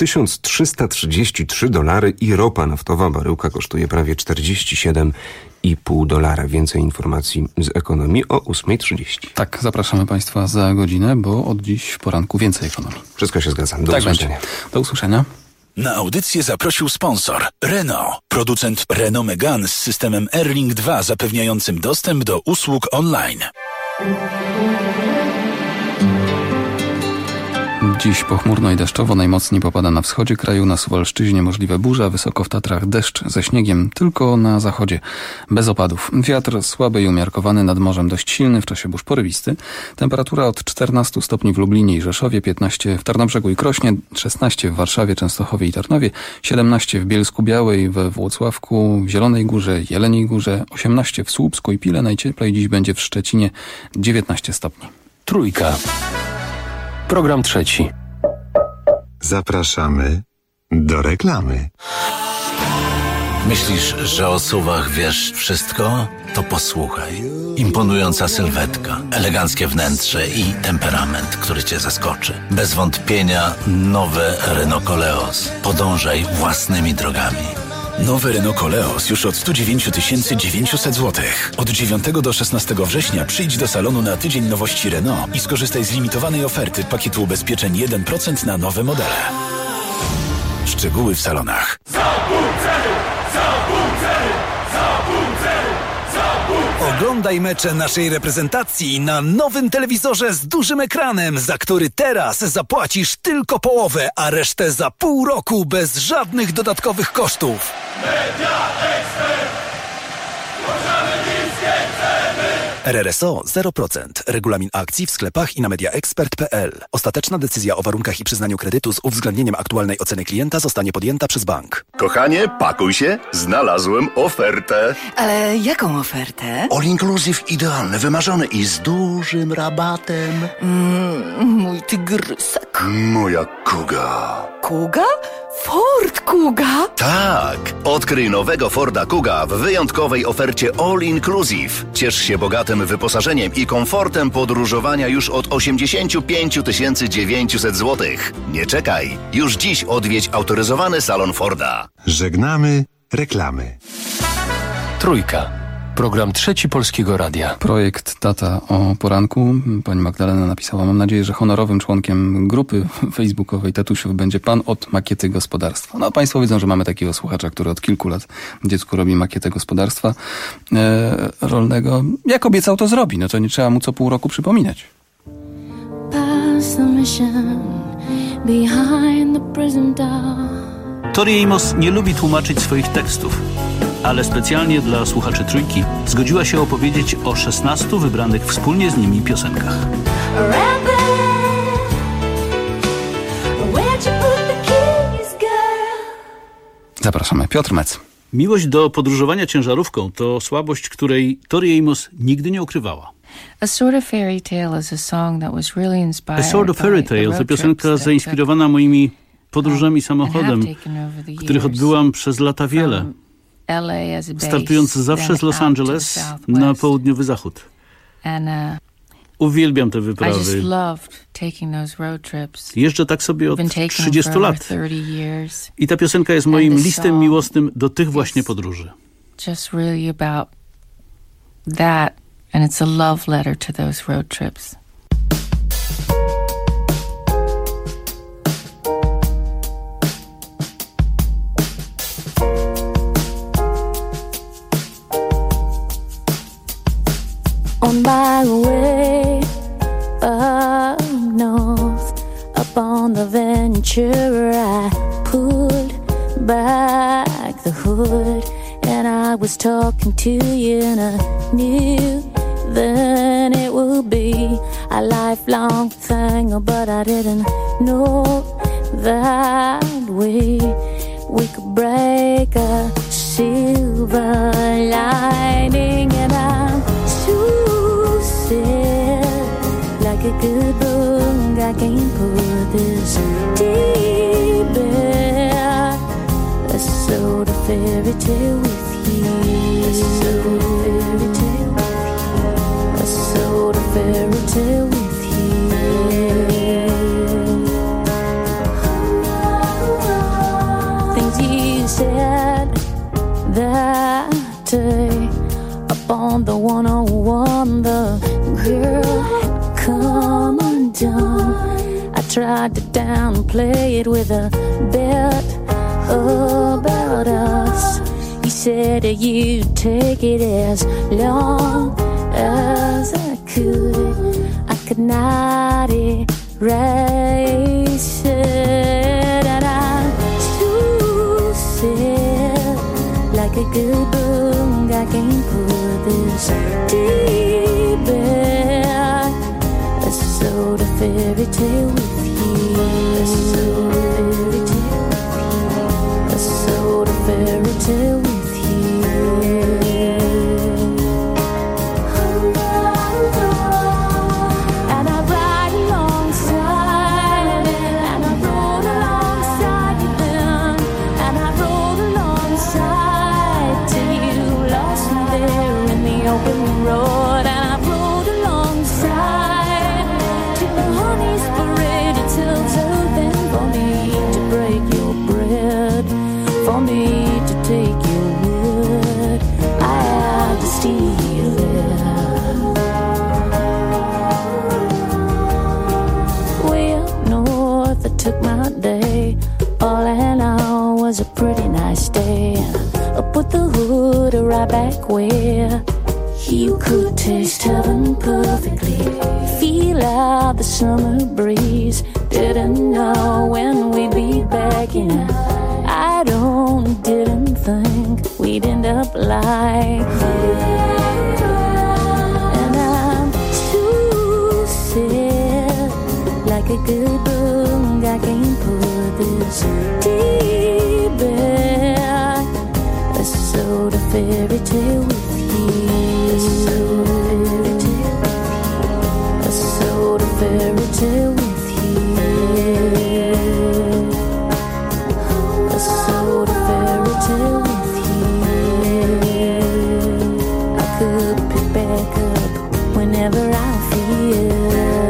$1333 i ropa naftowa baryłka kosztuje prawie $47,5. Więcej informacji z ekonomii o 8:30. Tak, zapraszamy Państwa za godzinę, bo od dziś w poranku więcej ekonomii. Wszystko się zgadza. Do usłyszenia. Do usłyszenia. Na audycję zaprosił sponsor Renault, producent Renault Megane z systemem Airlink 2 zapewniającym dostęp do usług online. Dziś pochmurno i deszczowo, najmocniej popada na wschodzie kraju, na Suwalszczyźnie możliwe burza, wysoko w Tatrach deszcz ze śniegiem, tylko na zachodzie bez opadów. Wiatr słaby i umiarkowany, nad morzem dość silny, w czasie burz porywisty. Temperatura od 14 stopni w Lublinie i Rzeszowie, 15 w Tarnobrzegu i Krośnie, 16 w Warszawie, Częstochowie i Tarnowie, 17 w Bielsku-Białej, we Włocławku, w Zielonej Górze, Jeleniej Górze, 18 w Słupsku i Pile, najcieplej dziś będzie w Szczecinie, 19 stopni. Trójka. Program trzeci. Zapraszamy do reklamy. Myślisz, że o SUV-ach wiesz wszystko? To posłuchaj. Imponująca sylwetka, eleganckie wnętrze i temperament, który cię zaskoczy. Bez wątpienia nowe Renault Koleos. Podążaj własnymi drogami. Nowy Renault Koleos już od 109 900 zł. Od 9 do 16 września przyjdź do salonu na tydzień nowości Renault i skorzystaj z limitowanej oferty pakietu ubezpieczeń 1% na nowe modele. Szczegóły w salonach. Oglądaj mecze naszej reprezentacji na nowym telewizorze z dużym ekranem, za który teraz zapłacisz tylko połowę, a resztę za pół roku bez żadnych dodatkowych kosztów. Media Expert. RRSO 0%. Regulamin akcji w sklepach i na mediaexpert.pl. Ostateczna decyzja o warunkach i przyznaniu kredytu z uwzględnieniem aktualnej oceny klienta zostanie podjęta przez bank. Kochanie, pakuj się. Znalazłem ofertę. Ale jaką ofertę? All inclusive idealny, wymarzony i z dużym rabatem. Mój tygrysek. Moja Kuga. Kuga? Ford Kuga? Tak! Odkryj nowego Forda Kuga w wyjątkowej ofercie All Inclusive. Ciesz się bogatym wyposażeniem i komfortem podróżowania już od 85 900 zł. Nie czekaj! Już dziś odwiedź autoryzowany salon Forda. Żegnamy reklamy. Trójka. Program trzeci Polskiego Radia. Projekt Tata o poranku. Pani Magdalena napisała: mam nadzieję, że honorowym członkiem grupy facebookowej Tatusiów będzie pan od makiety gospodarstwa. No, państwo wiedzą, że mamy takiego słuchacza, który od kilku lat dziecku robi makietę gospodarstwa rolnego. Jak obiecał, to zrobi. No to nie trzeba mu co pół roku przypominać. Tori Amos nie lubi tłumaczyć swoich tekstów, ale specjalnie dla słuchaczy Trójki zgodziła się opowiedzieć o 16 wybranych wspólnie z nimi piosenkach. Zapraszamy. Piotr Mec. Miłość do podróżowania ciężarówką to słabość, której Tori Amos nigdy nie ukrywała. A Sort of Fairy Tale is a song that was really inspired A Sort of Fairy Tale to piosenka zainspirowana moimi podróżami samochodem, których odbyłam przez lata wiele, startując zawsze z Los Angeles na południowy zachód. Uwielbiam te wyprawy. Jeżdżę tak sobie od 30 lat. I ta piosenka jest moim listem miłosnym do tych właśnie podróży. Just really about that, and it's a love letter to those road trips. On my way up north, up on the Ventura, I pulled back the hood and I was talking to you, and I knew then it would be a lifelong thing, but I didn't know that we could break a silver lining. And I'm so sad, like a good book, I can't put this deep in. A sort of fairy tale with you. A sort of fairy tale with you. A sort of fairy tale with you. Things you said that day up on the 101, the girl had come undone. I tried to downplay it with a bet about us. You said you'd take it as long as I could not erase it. And I'm so sad, like a good book, I can't put this deep back. A sort of fairy tale with you. A sort of fairy tale with you. A sort of fairy tale with you. Took my day, all in all was a pretty nice day. I put the hood right back where you could taste heaven perfectly. Feel out the summer breeze. Didn't know when we'd be back in. I didn't think we'd end up like this. And I'm so sad, like a good book, I can't put this deep back. A sort of fairy tale with you. A sort of fairy tale. A sort of fairy tale with you. A sort of fairy tale with you. I could pick back up whenever I feel.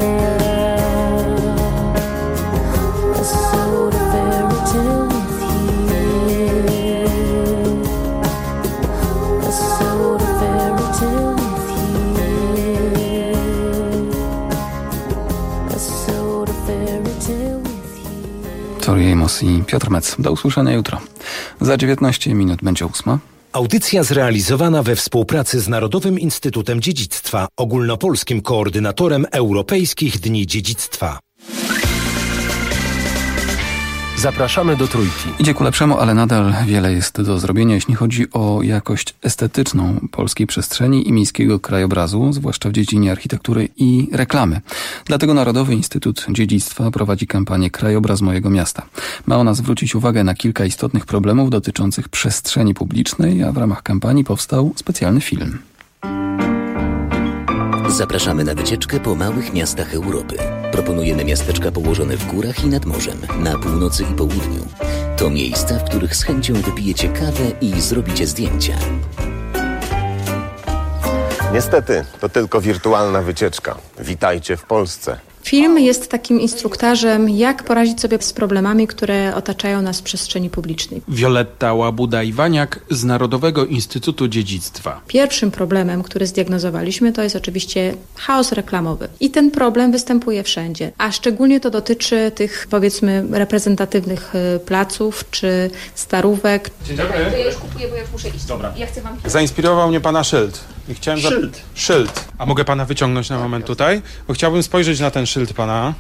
Tori Amos i Piotr Mec. Do usłyszenia jutro. Za 19 minut będzie 8. Audycja zrealizowana we współpracy z Narodowym Instytutem Dziedzictwa, ogólnopolskim koordynatorem Europejskich Dni Dziedzictwa. Zapraszamy do Trójki. Idzie ku lepszemu, ale nadal wiele jest do zrobienia, jeśli chodzi o jakość estetyczną polskiej przestrzeni i miejskiego krajobrazu, zwłaszcza w dziedzinie architektury i reklamy. Dlatego Narodowy Instytut Dziedzictwa prowadzi kampanię Krajobraz mojego miasta. Ma ona zwrócić uwagę na kilka istotnych problemów dotyczących przestrzeni publicznej, a w ramach kampanii powstał specjalny film. Zapraszamy na wycieczkę po małych miastach Europy. Proponujemy miasteczka położone w górach i nad morzem, na północy i południu. To miejsca, w których z chęcią wypijecie kawę i zrobicie zdjęcia. Niestety, to tylko wirtualna wycieczka. Witajcie w Polsce. Film jest takim instruktarzem, jak poradzić sobie z problemami, które otaczają nas w przestrzeni publicznej. Wioletta Łabuda-Iwaniak z Narodowego Instytutu Dziedzictwa. Pierwszym problemem, który zdiagnozowaliśmy, to jest oczywiście chaos reklamowy. I ten problem występuje wszędzie, a szczególnie to dotyczy tych, powiedzmy, reprezentatywnych placów czy starówek. Dzień dobry. To ja już kupuję, bo ja już muszę iść. Dobra. Ja chcę wam... Zainspirował mnie pana szyld. Szyld. A mogę pana wyciągnąć na moment tutaj? Bo chciałbym spojrzeć na ten szyld pana.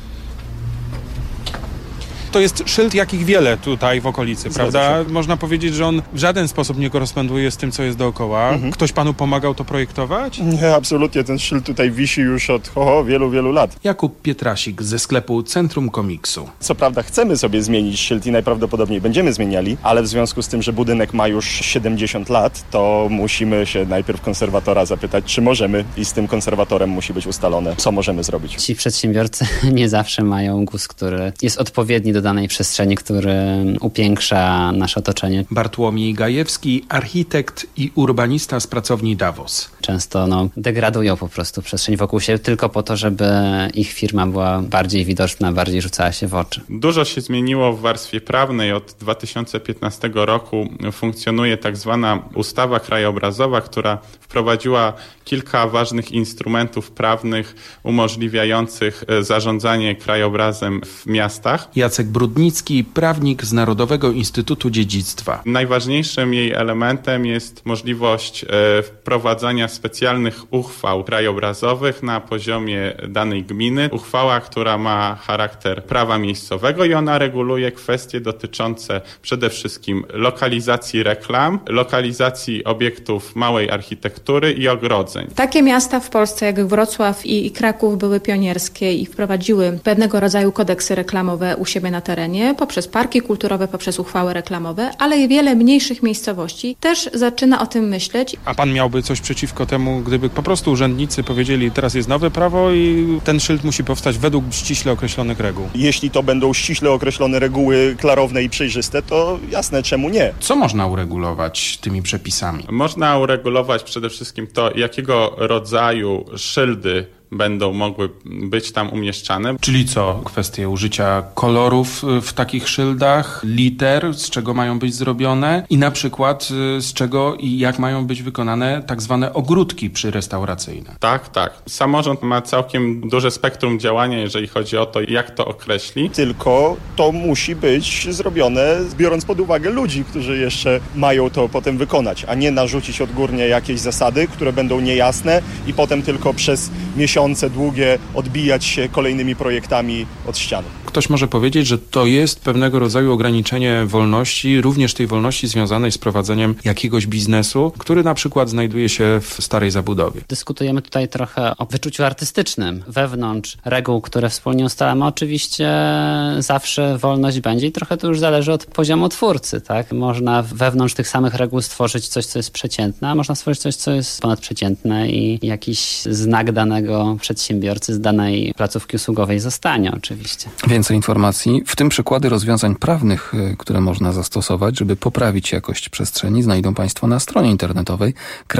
To jest szyld, jakich wiele tutaj w okolicy, prawda? Można powiedzieć, że on w żaden sposób nie koresponduje z tym, co jest dookoła. Ktoś panu pomagał to projektować? Nie, absolutnie. Ten szyld tutaj wisi już od wielu lat. Jakub Pietrasik ze sklepu Centrum Komiksu. Co prawda chcemy sobie zmienić szyld i najprawdopodobniej będziemy zmieniali, ale w związku z tym, że budynek ma już 70 lat, to musimy się najpierw konserwatora zapytać, czy możemy, i z tym konserwatorem musi być ustalone, co możemy zrobić. Ci przedsiębiorcy nie zawsze mają gust, który jest odpowiedni do danej przestrzeni, który upiększa nasze otoczenie. Bartłomiej Gajewski, architekt i urbanista z pracowni Davos. Często degradują po prostu przestrzeń wokół siebie tylko po to, żeby ich firma była bardziej widoczna, bardziej rzucała się w oczy. Dużo się zmieniło w warstwie prawnej. Od 2015 roku funkcjonuje tak zwana ustawa krajobrazowa, która wprowadziła kilka ważnych instrumentów prawnych umożliwiających zarządzanie krajobrazem w miastach. Jacek Brudnicki, prawnik z Narodowego Instytutu Dziedzictwa. Najważniejszym jej elementem jest możliwość wprowadzania specjalnych uchwał krajobrazowych na poziomie danej gminy. Uchwała, która ma charakter prawa miejscowego i ona reguluje kwestie dotyczące przede wszystkim lokalizacji reklam, lokalizacji obiektów małej architektury i ogrodzeń. Takie miasta w Polsce jak Wrocław i Kraków były pionierskie i wprowadziły pewnego rodzaju kodeksy reklamowe u siebie na terenie, poprzez parki kulturowe, poprzez uchwały reklamowe, ale i wiele mniejszych miejscowości też zaczyna o tym myśleć. A pan miałby coś przeciwko temu, gdyby po prostu urzędnicy powiedzieli, teraz jest nowe prawo i ten szyld musi powstać według ściśle określonych reguł? Jeśli to będą ściśle określone reguły, klarowne i przejrzyste, to jasne, czemu nie. Co można uregulować tymi przepisami? Można uregulować przede wszystkim to, jakiego rodzaju szyldy będą mogły być tam umieszczane. Czyli co? Kwestie użycia kolorów w takich szyldach, liter, z czego mają być zrobione i na przykład z czego i jak mają być wykonane tak zwane ogródki przyrestauracyjne. Tak. Samorząd ma całkiem duże spektrum działania, jeżeli chodzi o to, jak to określi. Tylko to musi być zrobione biorąc pod uwagę ludzi, którzy jeszcze mają to potem wykonać, a nie narzucić odgórnie jakieś zasady, które będą niejasne i potem tylko przez miesiące długie odbijać się kolejnymi projektami od ściany. Ktoś może powiedzieć, że to jest pewnego rodzaju ograniczenie wolności, również tej wolności związanej z prowadzeniem jakiegoś biznesu, który na przykład znajduje się w starej zabudowie. Dyskutujemy tutaj trochę o wyczuciu artystycznym. Wewnątrz reguł, które wspólnie ustalamy, oczywiście zawsze wolność będzie i trochę to już zależy od poziomu twórcy, tak? Można wewnątrz tych samych reguł stworzyć coś, co jest przeciętne, a można stworzyć coś, co jest ponadprzeciętne i jakiś znak danego przedsiębiorcy z danej placówki usługowej zostanie oczywiście. Więcej informacji, w tym przykłady rozwiązań prawnych, które można zastosować, żeby poprawić jakość przestrzeni, znajdą Państwo na stronie internetowej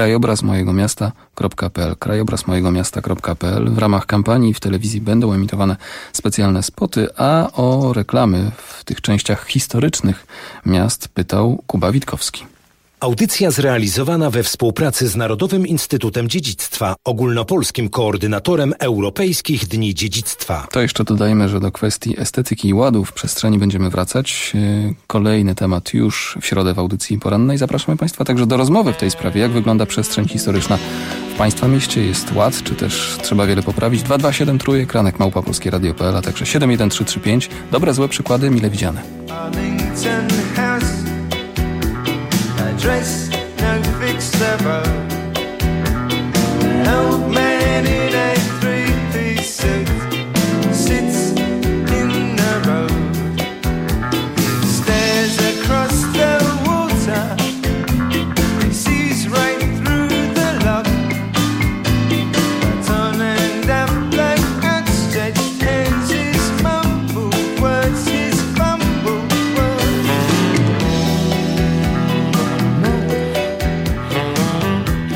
krajobrazmojegamiasta.pl krajobrazmojegamiasta.pl. W ramach kampanii w telewizji będą emitowane specjalne spoty, a o reklamy w tych częściach historycznych miast pytał Kuba Witkowski. Audycja zrealizowana we współpracy z Narodowym Instytutem Dziedzictwa, ogólnopolskim koordynatorem Europejskich Dni Dziedzictwa. To jeszcze dodajmy, że do kwestii estetyki i ładu w przestrzeni będziemy wracać. Kolejny temat już w środę w audycji porannej. Zapraszamy Państwa także do rozmowy w tej sprawie. Jak wygląda przestrzeń historyczna w Państwa mieście? Jest ład, czy też trzeba wiele poprawić? 227 trójek, @polskieradio.pl, a także 71335. Dobre, złe przykłady, mile widziane. Dress no fixed ever. Old man in a three-piece suit sits in the road, stares across the water, sees right through the lock. Turn and up like outstretched hands, his mumbled words, his fumbled words.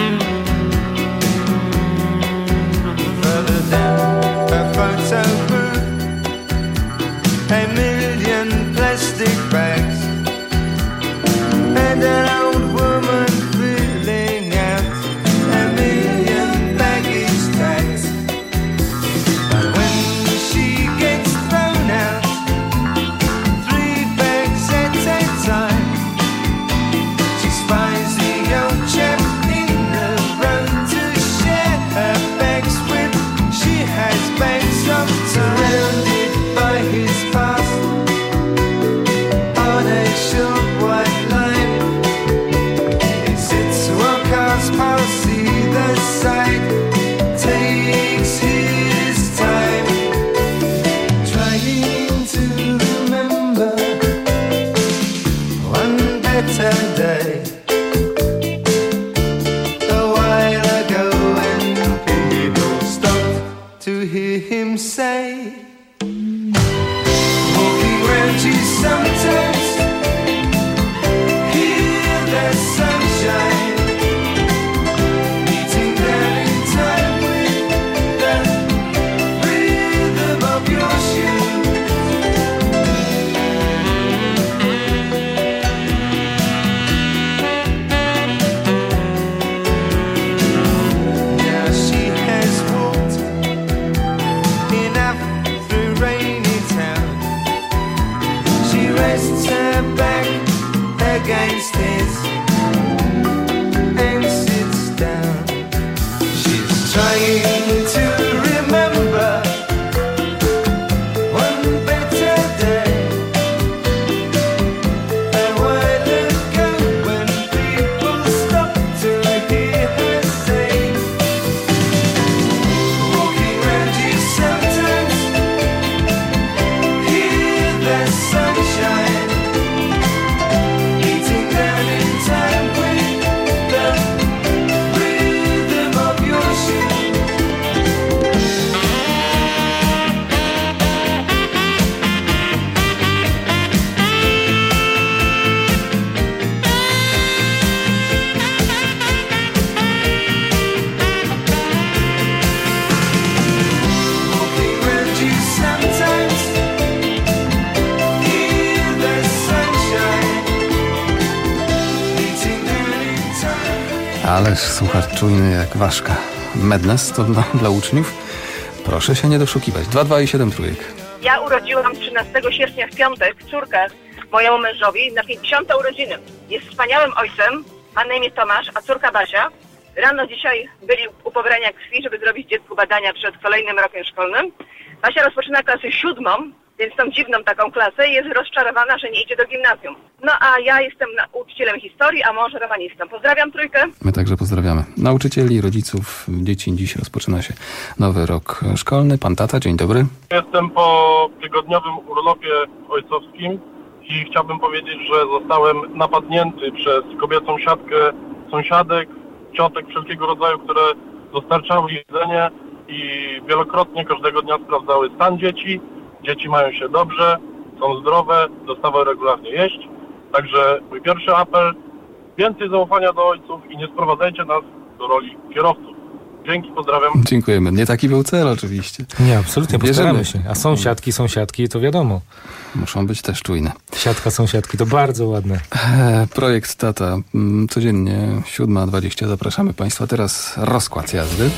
Ależ słuchacz czujny jak ważka. Madness to dla uczniów. Proszę się nie doszukiwać. 2, 2 i 7 trójek. Ja urodziłam 13 sierpnia w piątek córkę mojemu mężowi na 50. urodziny. Jest wspaniałym ojcem, ma na imię Tomasz, a córka Basia. Rano dzisiaj byli u pobrania krwi, żeby zrobić dziecku badania przed kolejnym rokiem szkolnym. Basia rozpoczyna klasę 7, więc tą dziwną taką klasę i jest rozczarowana, że nie idzie do gimnazjum. No a ja jestem nauczycielem historii, a mąż romanistą. Pozdrawiam trójkę. My także pozdrawiamy nauczycieli, rodziców, dzieci. Dziś rozpoczyna się nowy rok szkolny. Pan tata, dzień dobry. Jestem po tygodniowym urlopie ojcowskim i chciałbym powiedzieć, że zostałem napadnięty przez kobiecą siatkę sąsiadek, ciotek wszelkiego rodzaju, które dostarczały jedzenie i wielokrotnie każdego dnia sprawdzały stan dzieci. Dzieci mają się dobrze, są zdrowe, dostawały regularnie jeść. Także mój pierwszy apel, więcej zaufania do ojców i nie sprowadzajcie nas do roli kierowców. Dzięki, pozdrawiam. Dziękujemy. Nie taki był cel oczywiście. Nie, absolutnie, postaramy się. A sąsiadki, to wiadomo. Muszą być też czujne. Siatka, sąsiadki, to bardzo ładne. Projekt Tata. Codziennie 7:20. Zapraszamy Państwa. Teraz rozkład jazdy.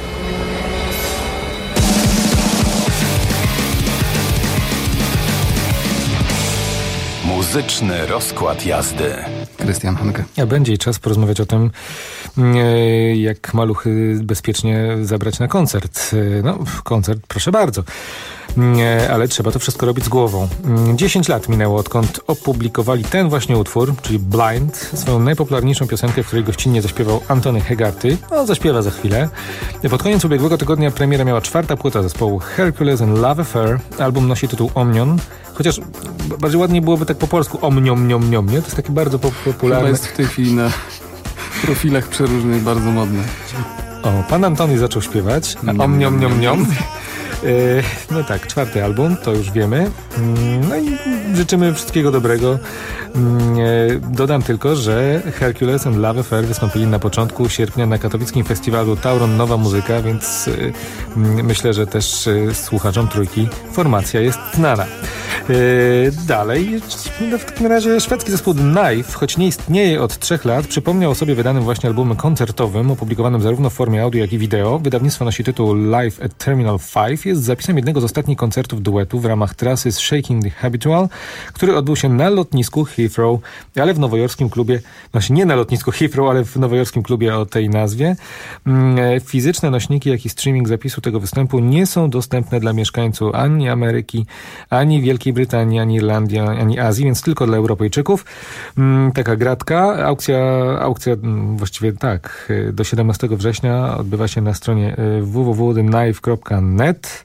Muzyczny rozkład jazdy. Krystian Hanke. A będzie czas porozmawiać o tym, jak maluchy bezpiecznie zabrać na koncert. No, koncert, proszę bardzo. Ale trzeba to wszystko robić z głową. 10 lat minęło, odkąd opublikowali ten właśnie utwór, czyli Blind, swoją najpopularniejszą piosenkę, w której gościnnie zaśpiewał Antony Hegarty. No, zaśpiewa za chwilę. Pod koniec ubiegłego tygodnia premiera miała 4. płyta zespołu Hercules and Love Affair. Album nosi tytuł Omnion, chociaż bardziej ładniej byłoby tak po polsku Omniom, nie? To jest taki bardzo popularny. Chyba jest w tej chwili na profilach przeróżnych bardzo modny. O, pan Antony zaczął śpiewać. Omniom. No tak, 4. album, to już wiemy. No i życzymy wszystkiego dobrego. Dodam tylko, że Hercules and Love Affair wystąpili na początku sierpnia na katowickim festiwalu Tauron Nowa Muzyka, więc myślę, że też słuchaczom trójki formacja jest znana. Dalej, w takim razie szwedzki zespół The Knife, choć nie istnieje od 3 lat, przypomniał o sobie wydanym właśnie albumem koncertowym, opublikowanym zarówno w formie audio, jak i wideo. Wydawnictwo nosi tytuł Live at Terminal 5. Jest zapisem jednego z ostatnich koncertów duetu w ramach trasy Shaking the Habitual, który odbył się na lotnisku Heathrow, ale w nowojorskim klubie, znaczy nie na lotnisku Heathrow, ale w nowojorskim klubie o tej nazwie. Fizyczne nośniki, jak i streaming zapisu tego występu nie są dostępne dla mieszkańców ani Ameryki, ani Wielkiej Brytanii, ani Irlandii, ani Azji, więc tylko dla Europejczyków. Taka gratka. Aukcja właściwie tak, do 17 września odbywa się na stronie www.theknife.net.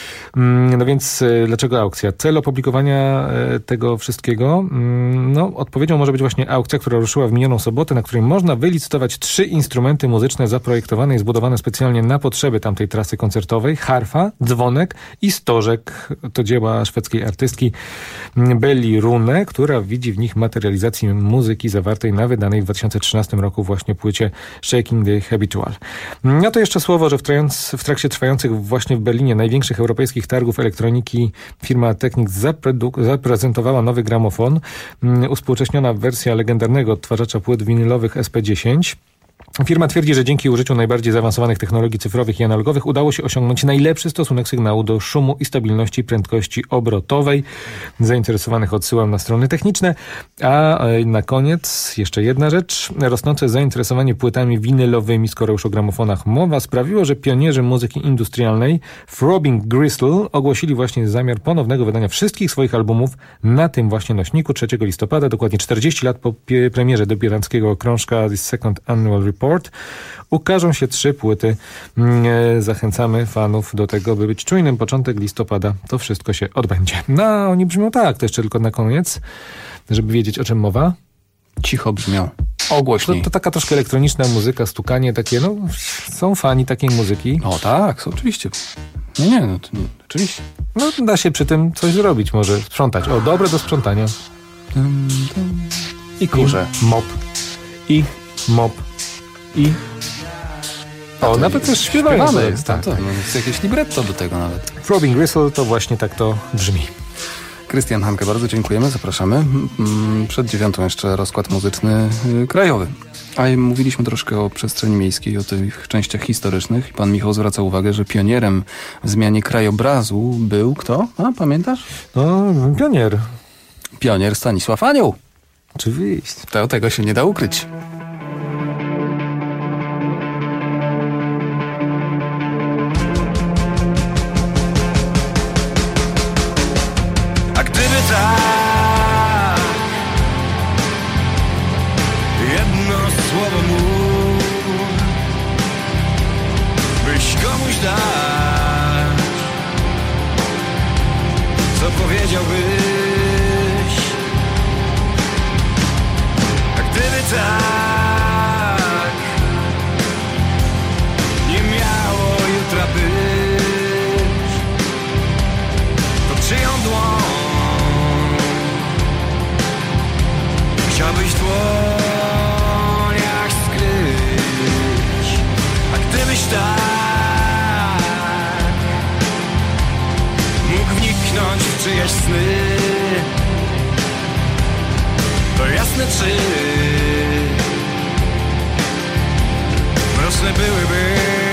No więc dlaczego aukcja? Cel opublikowania tego wszystkiego, no odpowiedzią może być właśnie aukcja, która ruszyła w minioną sobotę, na której można wylicytować 3 instrumenty muzyczne zaprojektowane i zbudowane specjalnie na potrzeby tamtej trasy koncertowej. Harfa, dzwonek i stożek. To dzieła szwedzkiej artystki Belli Rune, która widzi w nich materializację muzyki zawartej na wydanej w 2013 roku właśnie płycie Shaking the Habitual. No to jeszcze słowo, że w trakcie trwających właśnie w Berlinie największych europejskich targów elektroniki firma Technics zaprezentowała nowy gramofon, uspółcześniona wersja legendarnego odtwarzacza płyt winylowych SP10. Firma twierdzi, że dzięki użyciu najbardziej zaawansowanych technologii cyfrowych i analogowych udało się osiągnąć najlepszy stosunek sygnału do szumu i stabilności prędkości obrotowej. Zainteresowanych odsyłam na strony techniczne. A na koniec jeszcze jedna rzecz. Rosnące zainteresowanie płytami winylowymi, skoro już o gramofonach mowa, sprawiło, że pionierzy muzyki industrialnej Throbbing Gristle ogłosili właśnie zamiar ponownego wydania wszystkich swoich albumów na tym właśnie nośniku 3 listopada, dokładnie 40 lat po premierze debiutanckiego krążka The Second Annual Report. Ukażą się 3 płyty. Zachęcamy fanów do tego, by być czujnym. Początek listopada to wszystko się odbędzie. No, oni brzmią tak, to jeszcze tylko na koniec, żeby wiedzieć, o czym mowa. Cicho brzmią. Ogłośniej. To taka troszkę elektroniczna muzyka, stukanie takie, no, są fani takiej muzyki. O tak, oczywiście. Nie, oczywiście. No, da się przy tym coś zrobić, może sprzątać. O, dobre do sprzątania. I kurze. Mop. I mop. I... O, nawet też śpiewane jest. Tak. No, jest jakieś libretto do tego nawet. Throbbing Gristle to właśnie tak to brzmi. Krystian Hanke, bardzo dziękujemy, zapraszamy. Przed 9 jeszcze rozkład muzyczny krajowy. A mówiliśmy troszkę o przestrzeni miejskiej, o tych częściach historycznych. Pan Michał zwraca uwagę, że pionierem w zmianie krajobrazu był kto? A, pamiętasz? No, pionier. Pionier Stanisław Anioł. Oczywiście. Tego się nie da ukryć. A gdyby tak, jedno słowo mów, byś komuś dać, co powiedziałbyś? A gdyby tak, nie miało jutra być, to czyją dłoń chciałbyś w dłoniach skryć? A gdybyś tak mógł wniknąć w czyjeś sny, to jasne, czy mroczne byłyby.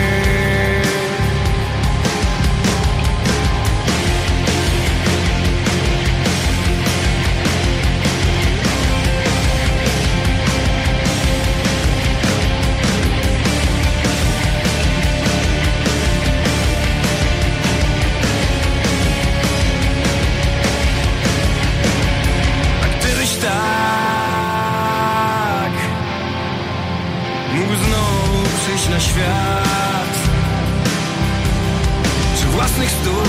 Na świat, czy własnych stóp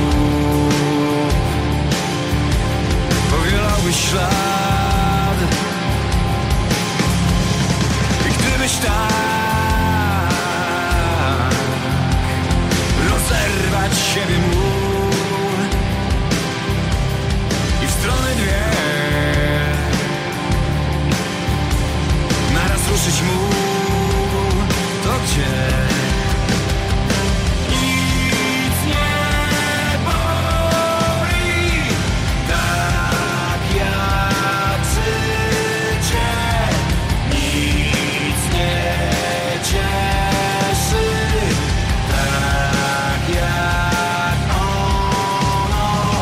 powielałbyś ślad? I gdybyś tak rozerwać siebie mógł i w strony dwie naraz ruszyć mógł, to gdzie nic nie boli tak jak życie, nic nie cieszy tak jak ono.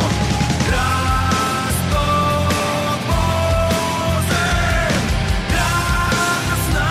Raz pod mozem, raz na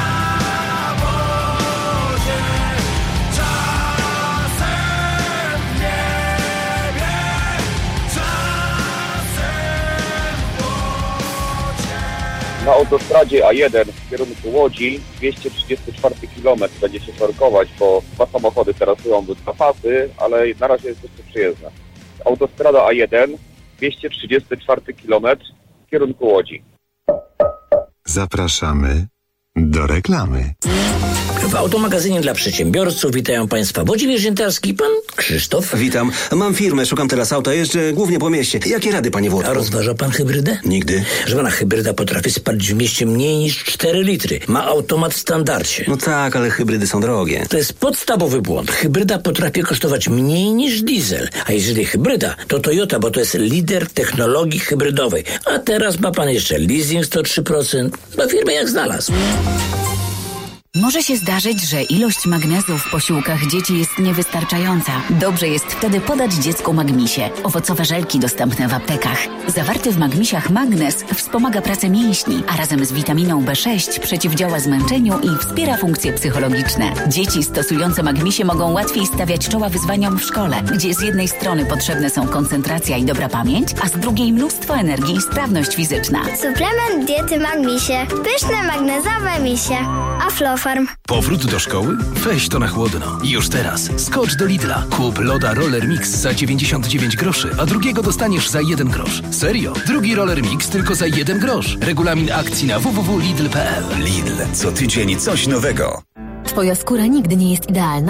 Na autostradzie A1 w kierunku Łodzi 234 km będzie się korkować, bo dwa samochody terasują dwa pasy, ale na razie jest jeszcze przyjezdna. Autostrada A1 234 km w kierunku Łodzi. Zapraszamy do reklamy. W automagazynie dla przedsiębiorców witają Państwa Włodzimierz Jętarski, pan Krzysztof. Witam. Mam firmę, szukam teraz auta, jeżdżę głównie po mieście. Jakie rady, panie Włodku? A rozważa pan hybrydę? Nigdy. Że pana hybryda potrafi spalić w mieście mniej niż 4 litry. Ma automat w standardzie. No tak, ale hybrydy są drogie. To jest podstawowy błąd. Hybryda potrafi kosztować mniej niż diesel. A jeżeli hybryda, to Toyota, bo to jest lider technologii hybrydowej. A teraz ma pan jeszcze leasing 103%. Do firmy jak znalazł. Może się zdarzyć, że ilość magnezu w posiłkach dzieci jest niewystarczająca. Dobrze jest wtedy podać dziecku Magmisie. Owocowe żelki dostępne w aptekach. Zawarty w Magmisiach magnez wspomaga pracę mięśni, a razem z witaminą B6 przeciwdziała zmęczeniu i wspiera funkcje psychologiczne. Dzieci stosujące Magmisie mogą łatwiej stawiać czoła wyzwaniom w szkole, gdzie z jednej strony potrzebne są koncentracja i dobra pamięć, a z drugiej mnóstwo energii i sprawność fizyczna. Suplement diety Magmisie. Pyszne magnezowe misie. Aflofarm. Powrót do szkoły? Weź to na chłodno. Już teraz. Skocz do Lidla. Kup loda Roller Mix za 99 groszy, a drugiego dostaniesz za 1 grosz. Serio? Drugi Roller Mix tylko za 1 grosz. Regulamin akcji na www.lidl.pl. Lidl. Co tydzień coś nowego. Twoja skóra nigdy nie jest idealna?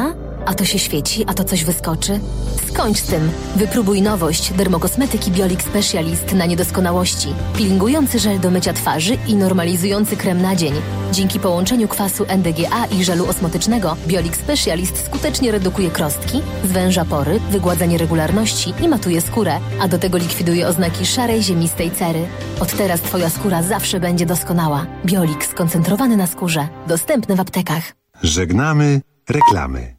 A to się świeci, a to coś wyskoczy? Skończ z tym. Wypróbuj nowość dermokosmetyki Biolix Specialist na niedoskonałości. Peelingujący żel do mycia twarzy i normalizujący krem na dzień. Dzięki połączeniu kwasu NDGA i żelu osmotycznego Biolix Specialist skutecznie redukuje krostki, zwęża pory, wygładza nieregularności i matuje skórę, a do tego likwiduje oznaki szarej, ziemistej cery. Od teraz Twoja skóra zawsze będzie doskonała. Biolix skoncentrowany na skórze. Dostępny w aptekach. Żegnamy reklamy.